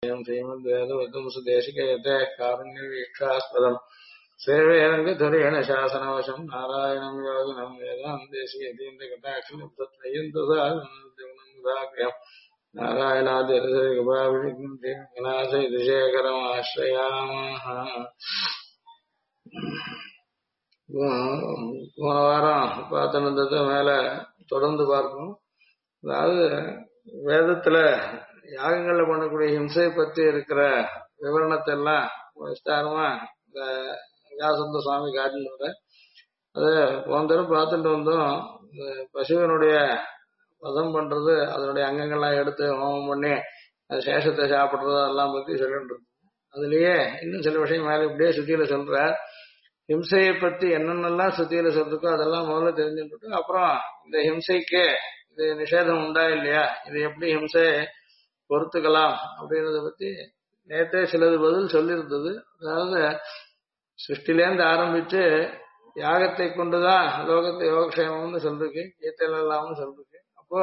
श्रीमद्वेदवतुं सुदेशिकयते कारुण्यवीक्षास्पदम् seven शासनवशम् नारायणम् योगिनम् वेदान्तेशीयतीन्द्रकटाक्षिणम् नारायणाद्यनाथयतिशेखरमाश्रयामः போன வாரம் பார்த்துனது மேல தொடர்ந்து பார்ப்போம். அதாவது வேதத்துல யாகங்கள்ல பண்ணக்கூடிய ஹிம்சை பத்தி இருக்கிற விவரணத்தை எல்லாம் விஸ்தாரமா இந்த வியாசந்த சுவாமி காட்டினது. அதை போன தடவை பார்த்துட்டு வந்தோம். இந்த பசுவினுடைய வதம் பண்றது, அதனுடைய அங்கங்கள்லாம் எடுத்து ஹோமம் பண்ணி அது சேஷத்தை சாப்பிடுறது அதெல்லாம் பத்தி சொல்லிட்டு இருக்கோம். அதுலயே இன்னும் சில விஷயம் மேல இப்படியே சுத்தியில சொல்ற ஹிம்சையை பத்தி என்னென்னலாம் சுத்தியில சொல்றதோ அதெல்லாம் முதல்ல தெரிஞ்சுட்டு அப்புறம் இந்த ஹிம்சைக்கு இது நிஷேதம் உண்டா இல்லையா, இது எப்படி ஹிம்சை பொறுத்துக்கலாம் அப்படின்றத பத்தி நேற்றே சிலது பதில் சொல்லியிருந்தது. அதாவது சிருஷ்டிலேருந்து ஆரம்பிச்சு யாகத்தை கொண்டுதான் லோகத்தை யோகக்ஷேமம்னு சொல்றதுக்கு கீதையில எல்லாம்னு சொல்றதுக்கு. அப்போ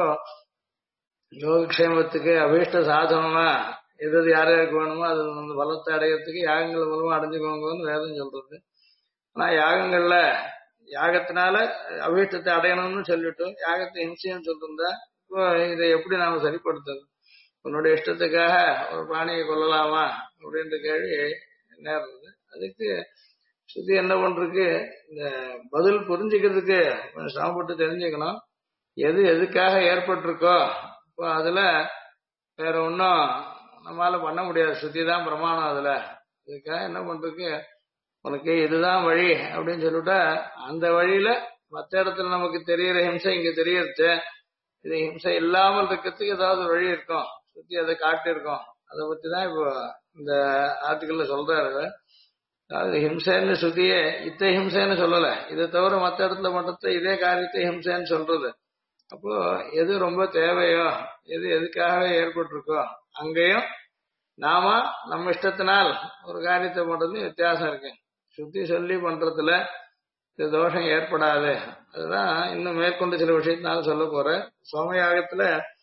யோகக்ஷேமத்துக்கு அபீஷ்ட சாதனமா எது யாருக்கு வேணுமோ அது அந்த பலத்தை அடையிறதுக்கு யாகங்கள் மூலமா அடைஞ்சுக்கோங்கன்னு வேதம் சொல்றது. ஆனா யாகங்கள்ல யாகத்தினால அபீஷ்டத்தை அடையணும்னு சொல்லிட்டு யாகத்தை ஹிம்சைன்னு சொல்லிருந்தா இப்போ இதை எப்படி நாம சரிப்படுத்துறது? உன்னுடைய இஷ்டத்துக்காக ஒரு பிராணியை கொல்லலாமா அப்படின்ற கேள்வி நேர்றது. அதுக்கு சுத்தி என்ன பண்றதுக்கு இந்த பதில் புரிஞ்சுக்கிறதுக்கு கொஞ்சம் சிரமப்பட்டு தெரிஞ்சுக்கணும். எது எதுக்காக ஏற்பட்டிருக்கோ இப்போ அதுல வேற ஒன்றும் நம்மளால பண்ண முடியாது. சுத்தி தான் பிரமாணம். அதுல இதுக்காக என்ன பண்றதுக்கு, உனக்கு இதுதான் வழி அப்படின்னு சொல்லிட்டா அந்த வழியில மற்ற இடத்துல நமக்கு தெரியற ஹிம்சை இங்க தெரியறது, இது ஹிம்சை இல்லாமல் இருக்கிறதுக்கு ஏதாவது வழி இருக்கும், சுத்தி அதை காட்டியிருக்கோம். அதை பத்தி தான் இப்போ இந்த ஆர்டிக்கல்ல சொல்றாரு. அதாவது ஹிம்சைன்னு சுத்தியே இத்த ஹிம்சைன்னு சொல்லல, இதை தவிர மற்ற இடத்துல மட்டும் இதே காரியத்தை ஹிம்சைன்னு சொல்றது. அப்போ எது ரொம்ப தேவையோ எது எதுக்காகவே ஏற்பட்டிருக்கோ அங்கேயும் நாம நம்ம இஷ்டத்தினால் ஒரு காரியத்தை பண்றது வித்தியாசம் இருக்கு. சுத்தி சொல்லி பண்றதுல இது தோஷம் ஏற்படாது. அதுதான் இன்னும் மேற்கொண்டு சில விஷயத்தினால சொல்ல போறேன். சோமயாகத்துல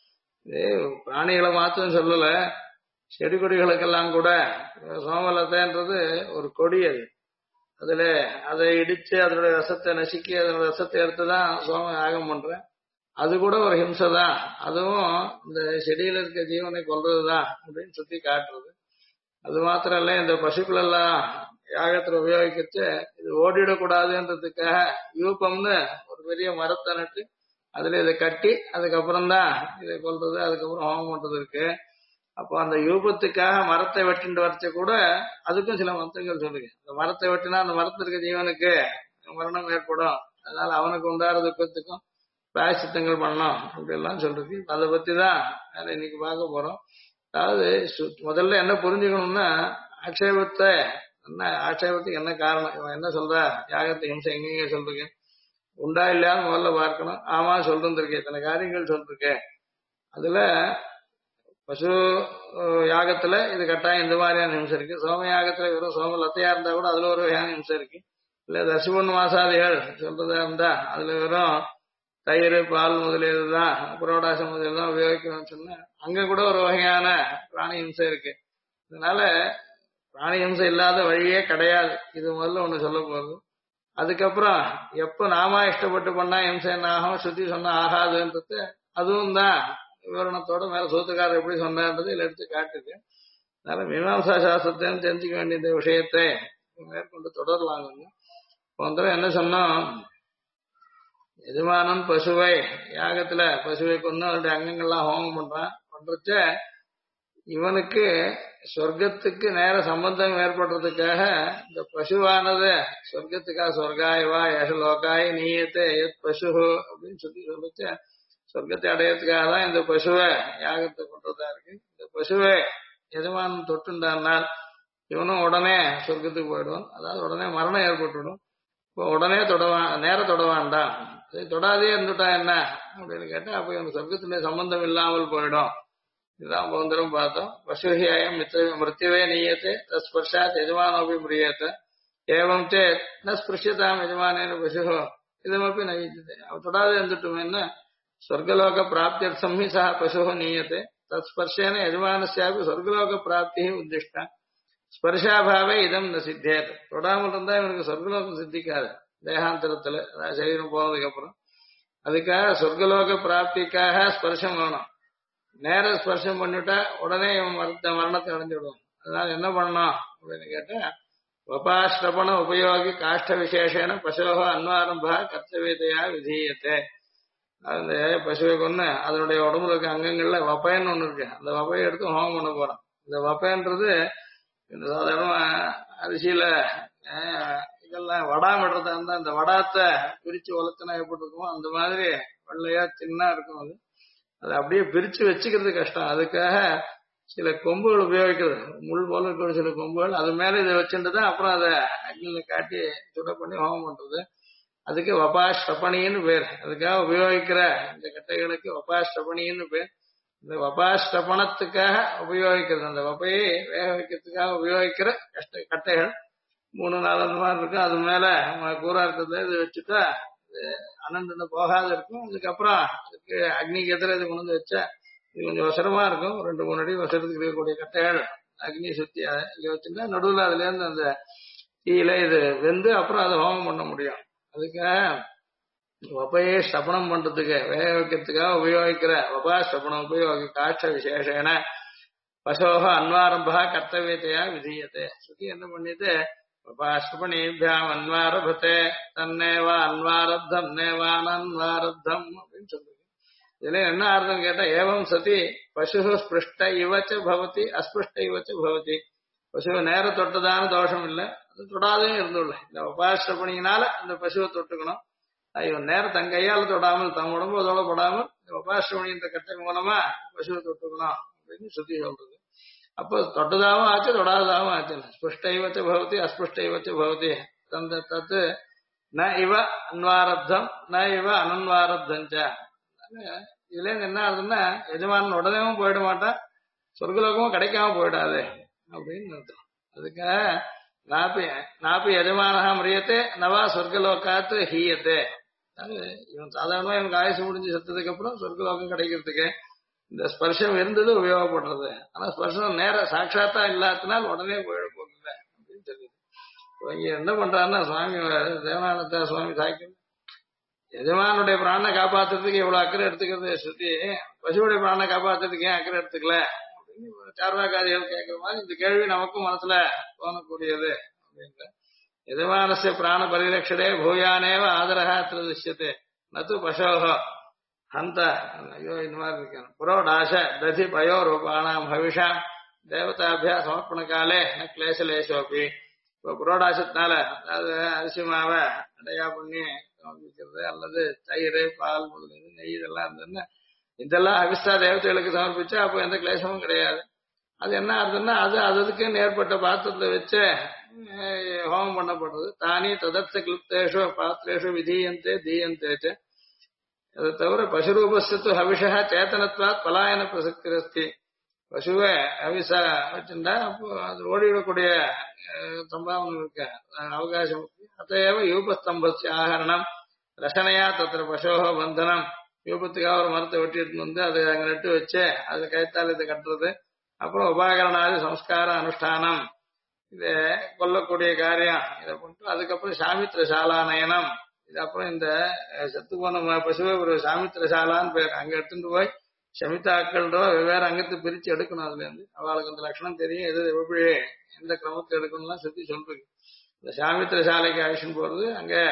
பிராணிகளை மாத்திரம் சொல்லல, செடி கொடிகளுக்கெல்லாம் கூட சோமலத்தைன்றது ஒரு கொடி. அது அதுல அதை இடிச்சு அதனுடைய ரசத்தை நசுக்கி அதனுடைய ரசத்தை எடுத்துதான் சோம யாகம் பண்றேன். அது கூட ஒரு ஹிம்சை தான். அதுவும் இந்த செடியில இருக்க ஜீவனை கொல்றதுதான் அப்படின்னு சுத்தி காட்டுறது. அது மாத்திரம் இல்ல, இந்த பசுக்கள் எல்லாம் யாகத்துல உபயோகிக்கச்சு இது ஓடிடக்கூடாதுன்றதுக்காக யூபம்னு ஒரு பெரிய மரத்தை நட்டு அதுல இதை கட்டி அதுக்கப்புறம் தான் இதை கொல்றது, அதுக்கப்புறம் ஹோமம் பண்றது இருக்கு. அப்போ அந்த யூபத்துக்காக மரத்தை வெட்டிட்டு வரைச்ச கூட அதுக்கும் சில மந்திரங்கள் சொல்லுங்க. அந்த மரத்தை வெட்டினா அந்த மரத்துல இருக்க ஜீவனுக்கு மரணம் ஏற்படும், அதனால அவனுக்கு உண்டார துக்கத்துக்கும் பிராயசித்தங்கள் பண்ணோம் அப்படி எல்லாம் சொல்றது. அதை பத்தி தான் இன்னைக்கு பார்க்க போறோம். அதாவது முதல்ல என்ன புரிஞ்சுக்கணும்னா ஆட்சேபத்தை என்ன, ஆட்சேபத்துக்கு என்ன காரணம், இவன் என்ன சொல்ற, யாகத்தை ஹிம்சை எங்கெங்க சொல்றீங்க உண்டா இல்லையான்னு முதல்ல பார்க்கணும். ஆமா சொல்லிருந்திருக்கேன், இத்தனை காரியங்கள் சொல்லிருக்கேன். அதுல பசு யாகத்துல இது கட்டாயம் இந்த மாதிரியான ஹிம்சை இருக்கு. சோம யாகத்துல வெறும் சோம லத்தையா இருந்தா கூட அதுல ஒரு வகையான ஹிம்சை இருக்கு. இல்ல தசுபன் மாசாதிகள் சொல்றதா இருந்தா அதுல வெறும் தயிர் பால் முதலியதுதான் புரோடாசம் முதலியதான் உபயோகிக்கணும்னு சொன்னா அங்க கூட ஒரு வகையான பிராணி ஹிம்சை இருக்கு. அதனால பிராணி ஹிம்சை இல்லாத வழியே கிடையாது. இது முதல்ல ஒண்ணு சொல்ல போகுது. அதுக்கப்புறம் எப்ப நாம இஷ்டப்பட்டு பண்ணா ஹிம்சை என்ன ஆகும், சுத்தி சொன்னா ஆகாதுன்றது அதுவும் தான் விவரணத்தோட மேல சூத்துக்காரர் எப்படி சொன்னார்ன்றது இதுல எடுத்து காட்டுது. அதனால மீமாம்சா சாஸ்திரத்தைன்னு தெரிஞ்சுக்க வேண்டிய இந்த விஷயத்தை மேற்கொண்டு தொடரலாங்க. போன என்ன சொன்னோம், எஜமானன் பசுவை யாகத்துல பசுவை கொண்டு அவருடைய அங்கங்கள்லாம் ஹோமம் பண்றச்ச இவனுக்கு சொர்க்கத்துக்கு நேர சம்பந்தம் ஏற்படுறதுக்காக இந்த பசுவானது சொர்க்கத்துக்காக சொர்க்காயவா யசலோகாய் நீயத்தை எத் பசு அப்படின்னு சொல்லிச்ச சொர்க்கத்தை அடையறதுக்காக தான் இந்த பசுவை யாகத்தை கொண்டதா இருக்கு. இந்த பசுவை எஜமானன் தொட்டுண்டானால் இவனும் உடனே சொர்க்கத்துக்கு போயிடுவான். அதாவது உடனே மரணம் ஏற்பட்டுடும். இப்போ உடனே நேர தொடவான்டான், அதை தொடாதே இருந்துட்டா என்ன அப்படின்னு கேட்டா அப்ப இவனுக்கு சொர்க்கத்தினுடைய சம்பந்தம் இல்லாமல் போயிடும். இதுதான் போந்தரும் பார்த்தோம். பசுஹியாயம் மிருத்யுவே நீயத்தை தஸ்பர்ஷாத் எஜமானோபி பிரியத்தை ஏவம் சேத் ந ஸ்பிருஷ்யதாம் எஜமானேன பசு இதமப்பி நயிச்சது. அவ தொடாதே இருந்துட்டுமேன்னா சொர்க்கலோக பிராப்தியர்த்தம் ஹி சா பசு நீயத்தை தத்ஸ்பர்ஷேன எஜமானஸ்யாபி சொர்க்கலோக பிராப்தி உத்திஷ்டா ஸ்பர்ஷாபாவே இதம் ந சித்தேத். தொடாமல் இருந்தா இவனுக்கு சொர்க்கலோகம் சித்திக்காது தேகாந்தரத்துல, அதாவது சரீரம் போனதுக்கு அப்புறம். அதுக்காக சொர்க்கலோக பிராப்திக்காக ஸ்பர்ஷம் வேணும். நேர ஸ்பர்ஷம் பண்ணிவிட்டா உடனே இவன் மரணத்தை அடைஞ்சிடுவான். அதனால என்ன பண்ணணும் அப்படின்னு கேட்டா, வபாஸ்ரபண உபயோகி காஷ்ட விசேஷன பசோக அன்வாரம்பா கர்த்தவியதையா விதீயத்தை. அந்த பசுவை கொண்டு அதனுடைய உடம்புல இருக்க அங்கங்கள்ல வப்பைன்னு ஒண்ணு இருக்கு. அந்த வப்பையை எடுத்து ஹோமம் பண்ண போறோம். இந்த வப்பைன்றது இந்த சாதாரண அரிசியில இதெல்லாம் வடாமிடுறதா இருந்தா அந்த வடாத்தை பிரிச்சு உலத்தினா எப்படி இருக்கும் அந்த மாதிரி வெள்ளையா சின்ன இருக்கும். அது அதை அப்படியே பிரிச்சு வச்சுக்கிறது கஷ்டம். அதுக்காக சில கொம்புகள் உபயோகிக்கிறது, முள் போல இருக்கிற சில கொம்புகள், அது மேல இதை வச்சுட்டு தான் அப்புறம் அதை அக்னியில காட்டி சுட பண்ணி ஹோமம் பண்றது. அதுக்கு வபாஷ்டபணின்னு பேர். அதுக்காக உபயோகிக்கிற இந்த கட்டைகளுக்கு வபாஷ்டபணின்னு பேர். இந்த வபாஷ்டபணத்துக்காக உபயோகிக்கிறது, அந்த வப்பையை வேக வைக்கிறதுக்காக உபயோகிக்கிற கட்டைகள் 3-4 அந்த மாதிரி இருக்கும். அது மேல கூறா இருக்கிறது இது வச்சுட்டா அனண்டு போகாத இருக்கும். அதுக்கப்புறம் அதுக்கு அக்னிக்கு எதிர இது கொண்டு வந்து வச்சா இது கொஞ்சம் வசரமா இருக்கும். 2-3 அடி வசரத்துக்கு இருக்கக்கூடிய கட்டைகள் அக்னி சுத்தி இங்க வச்சுட்டா நடுவில் அதுல இருந்து அந்த தீயில இது வெந்து அப்புறம் அதை ஹோமம் பண்ண முடியும். அதுக்காக வப்பையை ஸ்தபனம் பண்றதுக்கு வேக வைக்கிறதுக்காக உபயோகிக்கிற வபா ஸ்தபனம் உபயோகி காட்ச விசேஷன பசோக அன்வாரம்பா கர்த்தவியத்தையா விதீயத்தை. சுத்தி என்ன பண்ணிட்டு வபாஸ்தபனேபியாம் அன்வாரபத்தே தன்னேவா அன்வாரப்தம் நேவானன்வாரப்தம் அப்படின்னு சொல்லுது. இதுல என்ன அர்த்தம் கேட்டா, ஏவம் சதி பசு ஸ்பிருஷ்ட இவச்ச பவதி அஸ்பிருஷ்ட இவச்ச பவதி. பசுவை நேர தொட்டதான தோஷம் இல்லை, அது தொடாதையும் இருந்துள்ள. இந்த உபாசிரபணியினால இந்த பசுவை தொட்டுக்கணும். இவன் நேர தன் கையால தொடாமல் தன் உடம்பு அதோட படாமல் இந்த உபாசிரபணி இந்த கட்டை மூலமா பசுவை தொட்டுக்கணும் அப்படின்னு சுத்தி சொல்றது. அப்போ தொட்டதாவும் ஆச்சு தொடாததாகவும் ஆச்சு. ஸ்புஷ்டைவச்ச பவதி அஸ்புஷ்டைவச்ச பவதி தந்த தத்து ந இவ அன்வாரப்தம் ந இவ அனன்வாரப்தஞ்ச. இதுல இருந்து என்ன ஆகுதுன்னா, எஜமானன் உடனேவும் போயிட மாட்டான், சொர்க்கலோகமும் கிடைக்காம போயிடாது அப்படின்னு அர்த்தம். அதுக்காக நாப்பி எஜமானகா முறியத்தே நவா சொர்க்கலோகாத்து ஹீயத்தே. இவன் சாதாரணமா இவனுக்கு ஆயுசு முடிஞ்சு செத்ததுக்கு அப்புறம் சொர்க்கலோகம் கிடைக்கிறதுக்கு இந்த ஸ்பர்ஷம் இருந்தது உபயோகப்படுறது. ஆனா ஸ்பர்ஷம் நேர சாட்சாத்தா இல்லாததுனால் உடனே போயிட போகுது அப்படின்னு தெரியுது. இங்க என்ன பண்றாருன்னா, சுவாமி தேவானந்த சுவாமி சாய்க்கும் எஜமானுடைய பிராணனை காப்பாத்துறதுக்கு எவ்வளவு அக்கறை எடுத்துக்கிறது ஸ்ருதி, பசுவுடைய பிராணனை காப்பாத்துறதுக்கு ஏன் அக்கறை எடுத்துக்கல அப்படின்னு சார்வாகாதிகள் கேட்கிற மாதிரி இந்த கேள்வி நமக்கும் மனசுல தோணக்கூடியது அப்படின்ற. எஜமானஸ்ய பிராண பரிரக்ஷதே பூயானேவ ஆதரகா திருஷ்யத்தே நது பசோகோ ஹந்த. ஐயோ இந்த மாதிரி இருக்கேன். புரோடாச ததி பயோ ரூபானாம் ஹவிஷா தேவதாபியா சமர்ப்பண காலே ந கிளேசலேசோப்பி. இப்போ புரோடாசத்தினால, அதாவது அரிசி மாவை அடையா பண்ணி சமர்ப்பிக்கிறது அல்லது தயிர் பால் முதல் நெய் இதெல்லாம் இருந்ததுன்னா இதெல்லாம் அவிஸ்தா தேவதைகளுக்கு சமர்ப்பிச்சா அப்போ எந்த கிளேசமும் கிடையாது. அது என்ன ஆகுதுன்னா, அது அதுக்கு ஏற்பட்ட பாத்திரத்தை வச்சு ஹோமம் பண்ணப்படுறது. தானே ததர்த்த கிளுப்தேஷோ பாத்திரேஷோ விதீயந்தே தீயந்தே. அதை தவிர பசுரூபஸ்து ஹவிஷா சேத்தனத்வாத் பலாயன பிரசக்தி. பசுவை ஹவிசா வச்சுட்டா அப்போ அது ஓடிவிடக்கூடிய சம்பாவனை இருக்க அவகாசம் இருக்கு. அத்தையவ யூபஸ்தம்பஸ்ய ஆகரணம் ரசனையா தத்திர பசோக பந்தனம். யூபத்துக்காக ஒரு மரத்தை வெட்டி எடுத்துன்னு வந்து அதை அங்க நட்டு வச்சு அது கைத்தால் இதை கட்டுறது. அப்புறம் உபாகரணாதி சம்ஸ்கார அனுஷ்டானம், இதை கொல்லக்கூடிய காரியம் இதை பண்ணிட்டு அதுக்கப்புறம் சாமித்திர சாலா நயனம். இது அப்புறம் இந்த செத்து போன பசுவை ஒரு சாமித்திர சாலான்னு பேர், அங்க எடுத்துட்டு போய் சமிதாக்கள்ன்றோ வெவ்வேறு அங்கத்தை பிரிச்சு எடுக்கணும். அதுல இருந்து அவளுக்கு அந்த லட்சணம் தெரியும், எது எப்படி எந்த கிரமத்தை எடுக்கணும்லாம் சுத்தி சொல்றது. இந்த சாமித்திர சாலைக்கு அழிச்சுன்னு போறது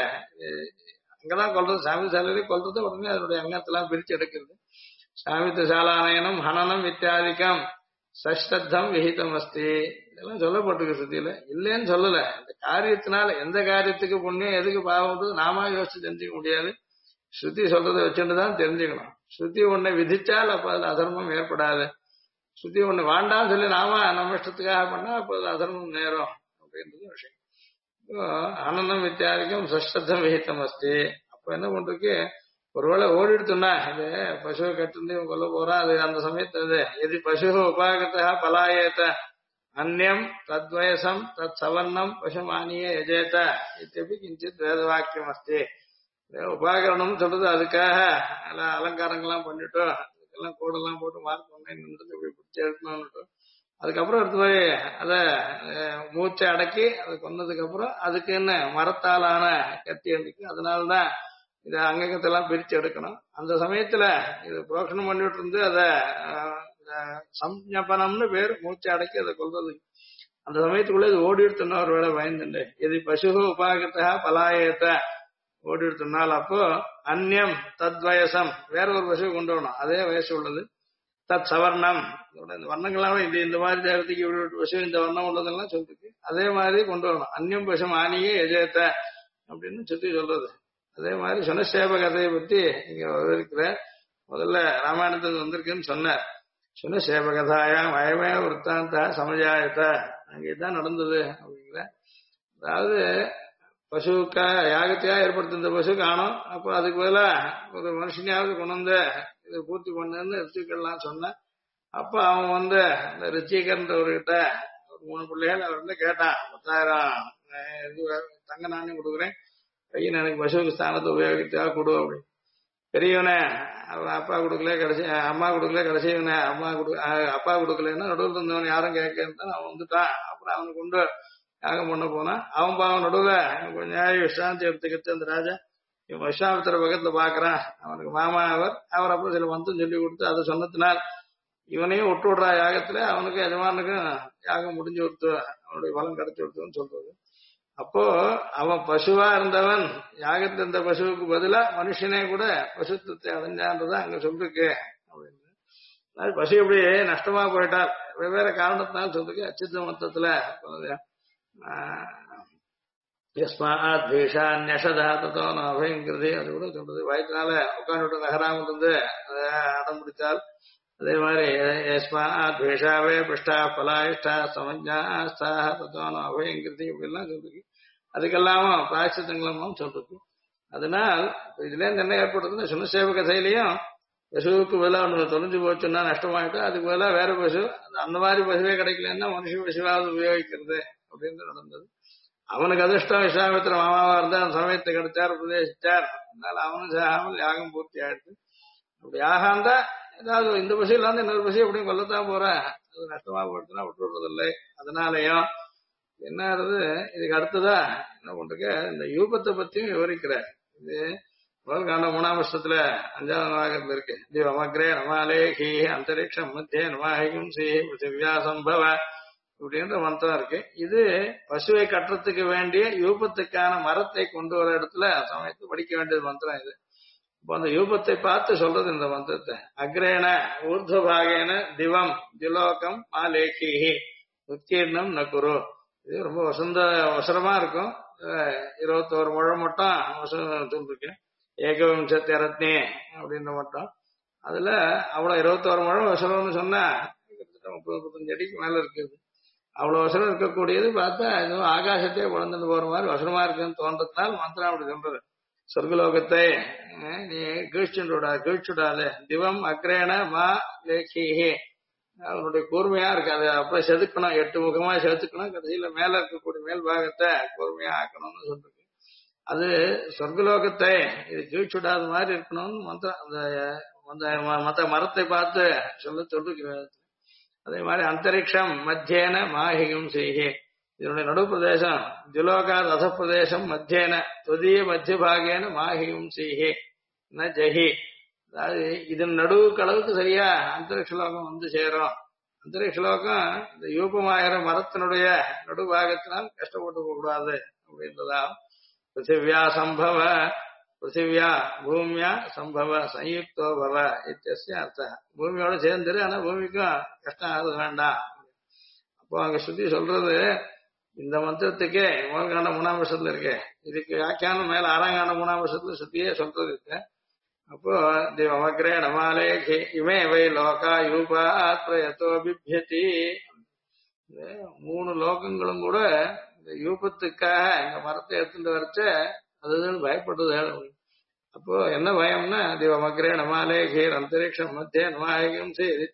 அங்கதான் கொல்றது. சாமித்திர சாலையிலே கொல்றது, உடனே அதனுடைய அங்கத்தெல்லாம் பிரிச்சு எடுக்கிறது. சாமித்திர சாலானயனம் ஹனனம் இத்தியாதிக்கம் சஷ்டத்தம் விஹிதம் அஸ்தி. இதெல்லாம் சொல்லப்பட்டிருக்கு சுத்தியில, இல்லைன்னு சொல்லல. இந்த காரியத்தினால எந்த காரியத்துக்கு புண்ணியம் எதுக்கு பாவம்ன்றது நாம யோசிச்சு தெரிஞ்சுக்க முடியாது. ஸ்ருதி சொல்றதை வச்சுட்டுதான் தெரிஞ்சுக்கணும். ஸ்ருதி ஒண்ணை விதிச்சால் அப்ப அதுல அதர்மம் ஏற்படாது. ஸ்ருதி ஒண்ணு வேண்டாம்னு சொல்லி நாம நம்ம இஷ்டத்துக்காக பண்ணா அப்ப அது அதர்மம் நேரும் அப்படின்றது விஷயம். ஆனந்தம் வித்தியாதிக்கம் சஷ்டத்தம் விஹிதம் அஸ்தி. அப்ப என்ன பண்றதுக்கு, ஒருவேளை ஓடிடுத்துனா இது பசுவை கட்டு கொல்ல போறான், அது அந்த சமயத்து அது எது பசு உபாகத்தா பலாயேத்த அந்நியம் தத்வயசம் தத் சவர்ணம் பசுமானிய எஜேத இத்தப்பி கிஞ்சித் வேதவாக்கியம் அஸ்தி. உபாகரணம் சொல்றது அதுக்காக அலங்காரங்கள்லாம் பண்ணிட்டோம் அதுக்கெல்லாம் கோடெல்லாம் போட்டு மார்க் பண்ணி நிமிடத்துக்கு போய் பிடிச்சி எடுக்கணும்னு அதுக்கப்புறம் எடுத்து போய் அத மூச்சை அடக்கி அதை கொன்னதுக்கு அப்புறம் அதுக்கு என்ன மரத்தாலான கத்தி எடுக்கு. அதனாலதான் இத அங்கங்கத்தெல்லாம் பிரிச்சு எடுக்கணும். அந்த சமயத்துல இது புரோஷனம் பண்ணிட்டு இருந்து அத சம்ஞாபனம்னு பேர், மூச்சை அடக்கி அதை கொல்றது. அந்த சமயத்துக்குள்ள இது ஓடி எடுத்துனா ஒரு வேலை பயந்துண்டு இது பசு உபாகத்தா பலாயத்த ஓடி எடுத்துனால் அப்போ அந்நியம் தத்வயசம் வேற ஒரு பசு கொண்டு வரணும், அதே வயசு உள்ளது. தத் சவர்ணம் இந்த வர்ணங்களாம் இது இந்த மாதிரி தேவதைக்கு இப்படி பசு இந்த வர்ணம் உள்ளதெல்லாம் சொல்லிருக்கு. அதே மாதிரி கொண்டு வரணும். அந்நியம் பசு ஆனியே எஜேத்த அப்படின்னு சுத்தி சொல்றது. அதே மாதிரி சுனசேப கதையை பத்தி இங்க இருக்கிற முதல்ல ராமாயணத்துக்கு வந்திருக்குன்னு சொன்னார். சுனசேப கதாயாம் அயமே விற்த்தாந்த சமஜாயத்த அங்கேதான் நடந்தது அப்படிங்கிற. அதாவது பசுக்கா யாகத்தையா ஏற்படுத்தின பசு காணும். அப்போ அதுக்கு பதிலா ஒரு மனுஷனையாவது கொண்டு வந்து இதை பூர்த்தி பண்ணுன்னு ரிச்சிகள்லாம் சொன்னேன். அப்ப அவன் வந்து இந்த ரிச்சிகர்ன்றவர்கிட்ட ஒரு 3 பிள்ளைகள் அவர் வந்து கேட்டான், 10,000 இது தங்க நாணயம் கொடுக்குறேன், பையன் எனக்கு பசுவுக்கு ஸ்தானத்தை உபயோகித்தா கொடு அப்படின்னு. பெரியவனே அவன் அப்பா கொடுக்கல, கடைசி அம்மா கொடுக்கல, கடைசி இவனை அப்பா கொடுக்கலன்னா நடுவில் இருந்தவன் யாரும் கேட்க அவன் வந்துட்டான். அப்புறம் அவனை கொண்டு யாகம் பண்ண போனான். அவன் பாவன் நடுவில் கொஞ்சம் நியாய விசாந்தி எடுத்துக்கிட்டு அந்த ராஜா இவன் விஸ்வாமித்திர பக்கத்துல பாக்குறான், அவனுக்கு மாமா அவர் அப்புறம் சில மந்திரம் சொல்லி கொடுத்து அதை சொன்னதுனால் இவனையும் விட்டு விடுறா யாகத்துல, அவனுக்கு எஜமானுக்கும் யாகம் முடிஞ்சு கொடுத்து அவனுடைய பலம் கிடைச்சு கொடுத்துன்னு சொல்றது. அப்போ அவன் பசுவா இருந்தவன் யாகத்தில் இருந்த பசுவுக்கு பதிலா மனுஷனே கூட பசுத்துவத்தை அடைஞ்சான்றதான் அங்க சொல்லிருக்கு அப்படின்னு. பசு எப்படி நஷ்டமா போயிட்டார் வெவ்வேறு காரணத்தினால சொல்லிருக்கு. அச்சித்த மொத்தத்துல அபயங்கிறது அது கூட சொல்றது. வயிற்றுனால உட்காந்துட்டு நகராம இருந்து அடம் பிடிச்சால் அதே மாதிரி துவேஷாவே பிருஷ்டா பலாயிஷ்டா சமஜாஸ்தா தத்துவான அபயங்கிறது இப்படிலாம் சொல்லிருக்கு. அதுக்கெல்லாம் பிராய்ச்சித்தங்களும் சொல்றது. அதனால் இதுல இருந்து என்ன ஏற்படுறதுன்னா சுனசேவ கதையிலையும் பசுவுக்கு பதிலாக ஒன்று தொலைஞ்சு போச்சுன்னா நஷ்டமாயிட்டு அதுக்கு பதிலாக வேற பசு அந்த மாதிரி பசுவே கிடைக்கலன்னா மனுஷ பசுவாவது உபயோகிக்கிறது அப்படின்னு நடந்தது. அவனுக்கு அதிர்ஷ்டம் விஸ்வாமித்திர மாமாவா இருந்தா அந்த சமயத்தை கிடைச்சார், உபதேசிச்சார். அதனால அவனும் சாகாமல் யாகம் பூர்த்தி ஆயிடுச்சு. அப்படி ஆகாந்தா ஏதாவது இந்த பசு இல்லாம இன்னொரு பசு எப்படியும் கொல்லத்தான் போறேன், அது நஷ்டமா போயிடுச்சுன்னா விட்டு விடுறதில்லை. அதனாலயும் என்ன ஆகுது, இதுக்கு அடுத்ததா என்ன பண்றீங்க இந்த யூபத்தை பத்தியும் விவரிக்கிறார். இது முதல் காண்ட 3ஆம் வருஷத்துல 5வது நாகத்துல இருக்கு. திவமக்ரே நமாலேஹி அந்தரிக்ஷம் மத்திய நமாஹிகும் ஸ்ரீ பிருத்திவியா சம்பவ இப்படின்ற மந்திரம் இருக்கு. இது பசுவை கட்டுறதுக்கு வேண்டிய யூபத்துக்கான மரத்தை கொண்டு வர இடத்துல சமயத்து படிக்க வேண்டியது மந்திரம் இது. இப்போ அந்த யூபத்தை பார்த்து சொல்றது இந்த மந்திரத்தை. அக்ரேன ஊர்துவபாகேன திவம் திலோகம் மாலேகிஹி உத்கீர்ணம் நகுரு. இது ரொம்ப வசரமா இருக்கும். 21 முழம் மட்டும் வசனம் சொல்லிருக்கேன். ஏகவிம்சத்தி ரத்னி அப்படின்ற மட்டும் அதுல அவ்வளவு 21 முழம் வசனம்னு சொன்னா கிட்டத்தட்ட 30-35 அடிக்கு மேல இருக்குது. அவ்வளவு வசனம் இருக்கக்கூடியது பார்த்தா எதுவும் ஆகாசத்தையே குழந்துட்டு போற மாதிரி வசனமா இருக்குன்னு தோன்றதுனால் மந்திரம் அப்படி சொல்றது. சொர்க்கலோகத்தை நீ கீழ்ச்சுடாது திவம் அக்ரேன மா லேகிஹி அவனுடைய கூர்மையா இருக்கு. அதை அப்புறம் செதுக்கணும், 8 முகமா செதுக்கணும், கடைசியில மேல இருக்கக்கூடிய மேல் பாகத்தை கூர்மையா ஆக்கணும்னு சொல்றது. அது சொர்க்கலோகத்தை இது கீழ்ச்சுடாத மாதிரி இருக்கணும்னு மந்திரம் அந்த மத்த மரத்தை பார்த்து சொல்லிருக்கிறது. அதே மாதிரி அந்தரிக்ஷம் மத்தியேன மாஹிகம் செய்கி இதனுடைய நடு பிரதேசம் திலோகா ரத பிரதேசம் மத்தியேன தொதிய மத்திய பாகேன மாஹிகம் செய்கி ந ஜஹி. அதாவது இதன் நடுவுக்கு அளவுக்கு சரியா அந்தரிக்ஷலோகம் வந்து சேரும். அந்தரிக்ஷலோகம் இந்த யூபமாகிற மரத்தினுடைய நடுபாகத்தினால் கஷ்டப்பட்டு கூடாது அப்படின்றதா. பிருத்திவியா சம்பவ பிருத்திவியா பூமியா சம்பவ சயுக்தோ பவ இத்தியஸ்ய அர்த்தம். பூமியோட சேர்ந்துரு, ஆனா பூமிக்கும் கஷ்டம் ஆகுது வேண்டாம். அப்போ அங்க சுத்தி சொல்றது இந்த மந்திரத்துக்கே முதல் காண்ட 3ஆம் வருஷத்துல இருக்கு. இதுக்கு வியாக்கியானம் மேல 6ஆம் காண்ட 3ஆம் வருஷத்துல சுத்தியே சொல்றது இருக்கு. அப்போ திவமக்ரே நமாலே இமே வை லோகா யூபா ஆத்ரயத்தோ பிப்யதி. 3 லோகங்களும் கூட இந்த யூபத்துக்காக இந்த மரத்தை எடுத்துட்டு வரைச்ச அதுன்னு பயப்படுறது. அப்போ என்ன பயம்னா திவமக்ரே நமாலே கீர் அந்தரிக்ஷம் மத்திய நமாயகம்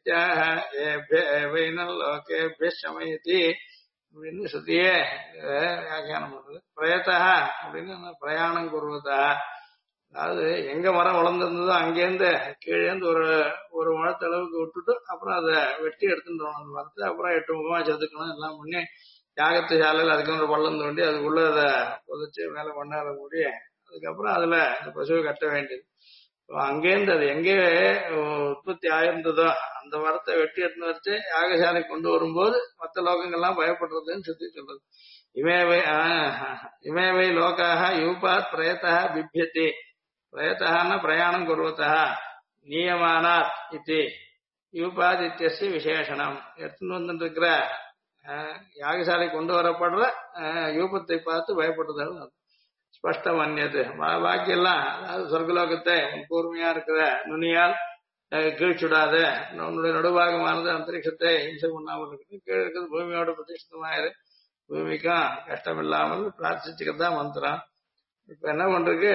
லோகேபிய சமயத்தி அப்படின்னு சுத்தியே வியாக்கியானம் பண்றது. பிரயத்தா அப்படின்னு பிரயாணம் கூறுவதா அதாவது எங்க மரம் வளர்ந்துருந்ததோ அங்கேருந்து கீழேந்து ஒரு ஒரு முழத்தளவுக்கு விட்டுட்டு அப்புறம் அதை வெட்டி எடுத்துட்டு வரணும். அந்த மரத்தை அப்புறம் 8 முகமா செதுக்கணும், எல்லாம் பண்ணி யாகத்து சாலையில் அதுக்கு ஒரு பள்ளம் தோண்டி அதுக்குள்ள அதை புதைச்சு மேல பண்ணாத மூடி அதுக்கப்புறம் அதுல இந்த பசுவை கட்ட வேண்டியது. அங்கேருந்து அது எங்கே உற்பத்தி ஆயிருந்ததோ அந்த மரத்தை வெட்டி எடுத்து வச்சு யாகசாலை கொண்டு வரும்போது மற்ற லோகங்கள்லாம் பயப்படுறதுன்னு சுத்தி சொல்றது. இமேவை இமேவை லோகாக யூபாத் பிரயத்தா பிபியத்தி, பிரயத்தான பிரயாணம் குருவத்தா நியமானாத் இது யூபாத் இத்தியஸ்ய விசேஷனம். எடுத்துட்டு வந்துட்டு இருக்கிற யாகசாலை கொண்டு வரப்படுற யூபத்தை பார்த்து பயப்படுறதாலும் ஸ்பஷ்டம் அந்நியது. பாக்கியெல்லாம் அதாவது சொர்க்கலோகத்தை கூர்மையா இருக்கிற நுனியால் கீழ்ச்சுடாத, உன்னுடைய நடுபாகமானது அந்தரிக்ஷத்தை இம்சை பண்ணாமல் இருக்குது, கீழே இருக்கிறது பூமியோட பிரதிஷ்டமாயிரு, பூமிக்கும் கஷ்டம் இல்லாமல் பிரார்த்திச்சுக்கிறதா மந்திரம். இப்ப என்ன பண்றது,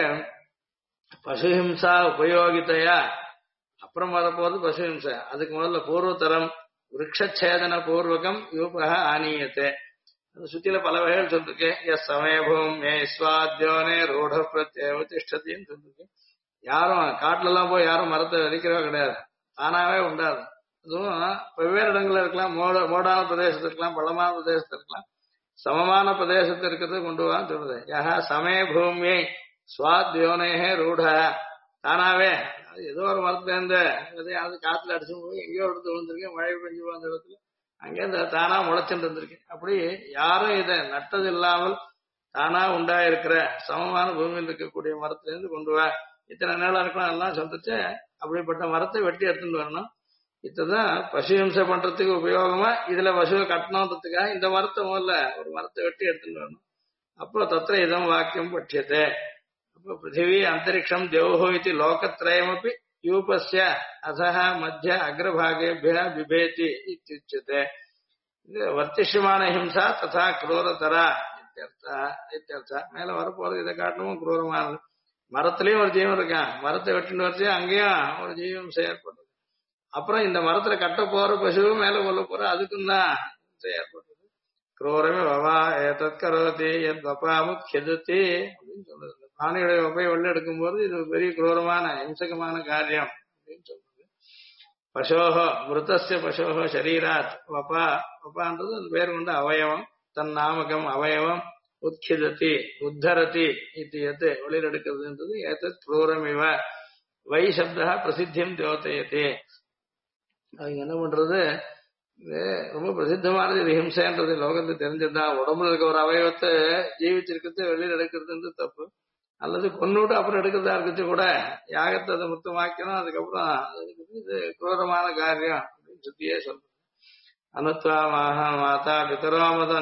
பசுஹிம்சா உபயோகித்தையா அப்புறம் வரப்போது பசுஹிம்சை. அதுக்கு முதல்ல பூர்வத்தரம் விரக்ஷேதன பூர்வகம் யூபக ஆனீயத்தை. அந்த சுத்தியில பல வகைகள் சொல்லிருக்கு. எஸ் சமயபூம் ஏ ஸ்வாத்யோனே ரூಢ பிரத்யேவ திஷ்டத்தின்னு சொல்லிருக்கு. யாரும் காட்டுல எல்லாம் போய் யாரும் மரத்தை விதைக்கிறவா கிடையாது, தானாவே உண்டாது. அதுவும் வெவ்வேறு இடங்கள்ல இருக்கலாம், மோடான பிரதேசத்துல இருக்கலாம், பள்ளமான பிரதேசத்துல இருக்கலாம், சமமான பிரதேசத்தை இருக்கிறது கொண்டு வான்னு சொல்றது. யஹ சமய பூமியை ஸ்வாத்யோனே ரூಢ, தானாவே ஏதோ ஒரு மரத்துல இருந்து விதையாவது காத்துல அடிச்சு போய் எங்கேயோ எடுத்து விழுந்திருக்கு, மழை பெஞ்சு அந்த இடத்துல அங்கேருந்து தானா முளைச்சுட்டு இருந்திருக்கு. அப்படி யாரும் இதை நட்டது இல்லாமல் தானா உண்டாயிருக்கிற சமமான பூமியில் இருக்கக்கூடிய மரத்திலிருந்து கொண்டு வா, இத்தனை நேரம் இருக்கலாம் எல்லாம் சொல்லிச்சு. அப்படிப்பட்ட மரத்தை வெட்டி எடுத்துட்டு வரணும். இதுதான் பசுஹிம்சை பண்றதுக்கு உபயோகமா. இதுல பசுவை கட்டணுன்றதுக்காக இந்த மரத்தை முதல்ல ஒரு மரத்தை வெட்டி எடுத்துட்டு வரணும். அப்புறம் தத்திர இதம் வாக்கியம் பட்சியத்தை. அப்போ பிருத்திவி அந்தரிக்ஷம் தேவோ இது லோகத்ரயமப்பி யூபஸ்ய அதஹ மத்திய அக்ரபாகேபிய பிபேதி இத்யுச்யதே. இது வர்த்திஷ்யமான ஹிம்சா ததா குரூரதரா இத்தியர்த்தா. மேல வரப்போறது இதை காட்டணும் குரூரமானது. மரத்திலயும் ஒரு ஜீவன் இருக்கான், மரத்தை வெட்டின்னு வச்சு அங்கேயும் ஒரு ஜீவன் செயற்படுறது. அப்புறம் இந்த மரத்துல கட்ட போற பசுவும் மேல கொல்ல போற அதுக்கும் தான் செயற்படுறது. குரூரமே வவா ஏதத் கரோதி எத் வபாமுத்யததி அப்படின்னு சொல்றது. பிராணியுடைய வப்பை வெள்ள எடுக்கும் போது இது பெரிய குரூரமான ஹிம்சகமான காரியம் அப்படின்னு சொல்றது. பசோஹோ மிருதஸ்ய பசோஹோ சரீராத் வபா, வபான்றது அது பேர் கொண்ட அவயவம், தன் நாமகம் அவயவம், உத்கிததி உத்தரதி இது வெளியில் எடுக்கிறதுன்றது ஏதத் குரூரமிவ வை சப்தா பிரசித்தியம் தியோதயத்தே. அவங்க என்ன பண்றது, இது ரொம்ப பிரசித்தமானது. இது ஹிம்சைன்றது லோகத்துக்கு தெரிஞ்சதுதான். உடம்புல இருக்க ஒரு அவயவத்தை ஜீவிச்சிருக்கிறது வெளியில் எடுக்கிறது தப்பு. அல்லது கொன்னுட்டு அப்புறம் எடுக்கிறதா இருக்கிறது கூட யாகத்தை அதை முத்தமாக்கணும், அதுக்கப்புறம் இது குரூரமான காரியம் அப்படின்னு சுத்தியே சொல்றது. அனுத்வா மாதா பிதரோமதம்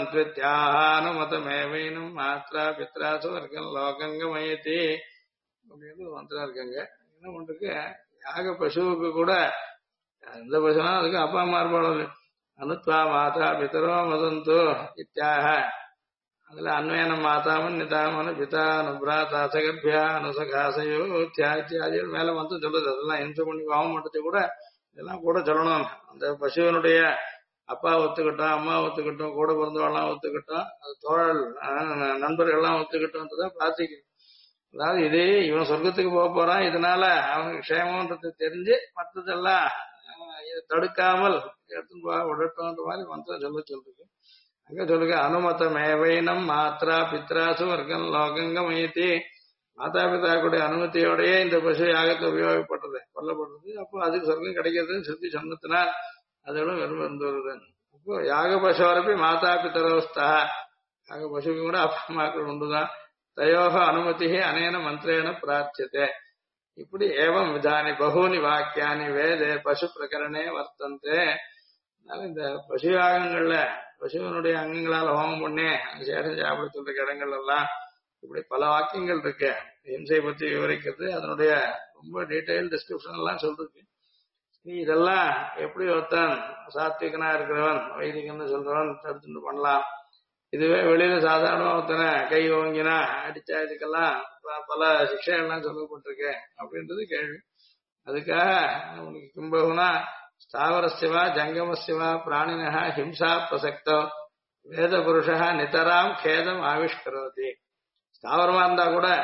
அனுமதமேவீனும் மாத்ரா பித்ராசு வர்க்கம் லோகங்கமயத்தி அப்படின்னு மந்திரம் இருக்காங்க. என்ன பண்றது, யாக பசுவுக்கு கூட எந்த பசுனா அதுக்கு அப்பா அம்மா இருப்பாள். அனுத்வா மாதா பிதரோ மதந்தோ இத்தியாக. அதுல அன்வயன மாதாமன் நிதாமனு பிதா அனுபிராதா சகர்பியா அனுசகாசையோ தியாதிகள் மேல வந்து சொல்றது. அதெல்லாம் ஹிம்சை பண்ணி பாவம் பண்றது கூட இதெல்லாம் கூட சொல்லணும். அந்த பசுவனுடைய அப்பா ஒத்துக்கிட்டோம், அம்மா ஒத்துக்கிட்டோம், கூட பிறந்தவெல்லாம் ஒத்துக்கிட்டோம், அது தோழல் நண்பர்கள்லாம் ஒத்துக்கிட்டோன்றதான் பிரார்த்திக்கணும். அதாவது இதே இவன் சொர்க்கத்துக்கு போக போறான், இதனால அவனுக்கு க்ஷேமன்றது தெரிஞ்சு மற்றதெல்லாம் இதை தடுக்காமல் எடுத்துன்னு விடட்டோன்ற மாதிரி மந்திரம் சொல்றது. அங்க சொல்லுங்க அனுமதமேவைனம் மாத்ரா பித்ராசு வர்க்கம் லோகங்கமயத்தி. மாதா பிதா கூடிய அனுமதியோடய இந்த பசு யாகத்தை உபயோகப்படுறது, கொல்லப்படுறது. அப்போ அதுக்கு சொர்க்கம் கிடைக்கிறதுன்னு சுத்தி சொன்னத்தினால் அதோட வெறும் இருந்து வருது. அப்போ யாக பசுவரப்பி மாதா பிதரோஸ்தா, யாக பசுக்கு கூட அப்பா அம்மாக்கள் உண்டுதான். தயோக அனுமதி அனேன மந்திரேன பிரார்த்தியதே. இப்படி ஏவம் விதானி பகூனி வாக்கியானி வேதே பசு பிரகரணே வர்த்தந்தே. இந்த பசு யாகங்கள்ல பசுவனுடைய அங்கங்களால் ஹோமம் பண்ணி சேஷம் சாப்பிட சொல்ற இடங்கள் எல்லாம் இப்படி பல வாக்கியங்கள் இருக்கு. ஹிம்சை பத்தி விவரிக்கிறது, அதனுடைய ரொம்ப டீடைல் டிஸ்கிரிப்ஷன் எல்லாம் சொல்றது. இதெல்லாம் எப்படி ஒருத்தன் சாத்விகனா இருக்கிறவன் வைதிகன்னு சொல்றவன் தடுத்துட்டு பண்ணலாம். இதுவே வெளியில சாதாரண ஒருத்தனை கை ஓங்கினா அடிச்சா இதுக்கெல்லாம் பல சிக்ஷைகள்லாம் சொல்லப்பட்டிருக்கு அப்படின்றது கேள்வி. அதுக்காக உனக்கு கிம்பகுனா ஸ்தாவரஸ்யவா ஜங்கமஸ்யவா பிராணினா ஹிம்சா பிரசக்தோ வேத புருஷா நிதராம் கேதம் ஆவிஷ்கரோதி. ஸ்தாவரமா இருந்தா கூட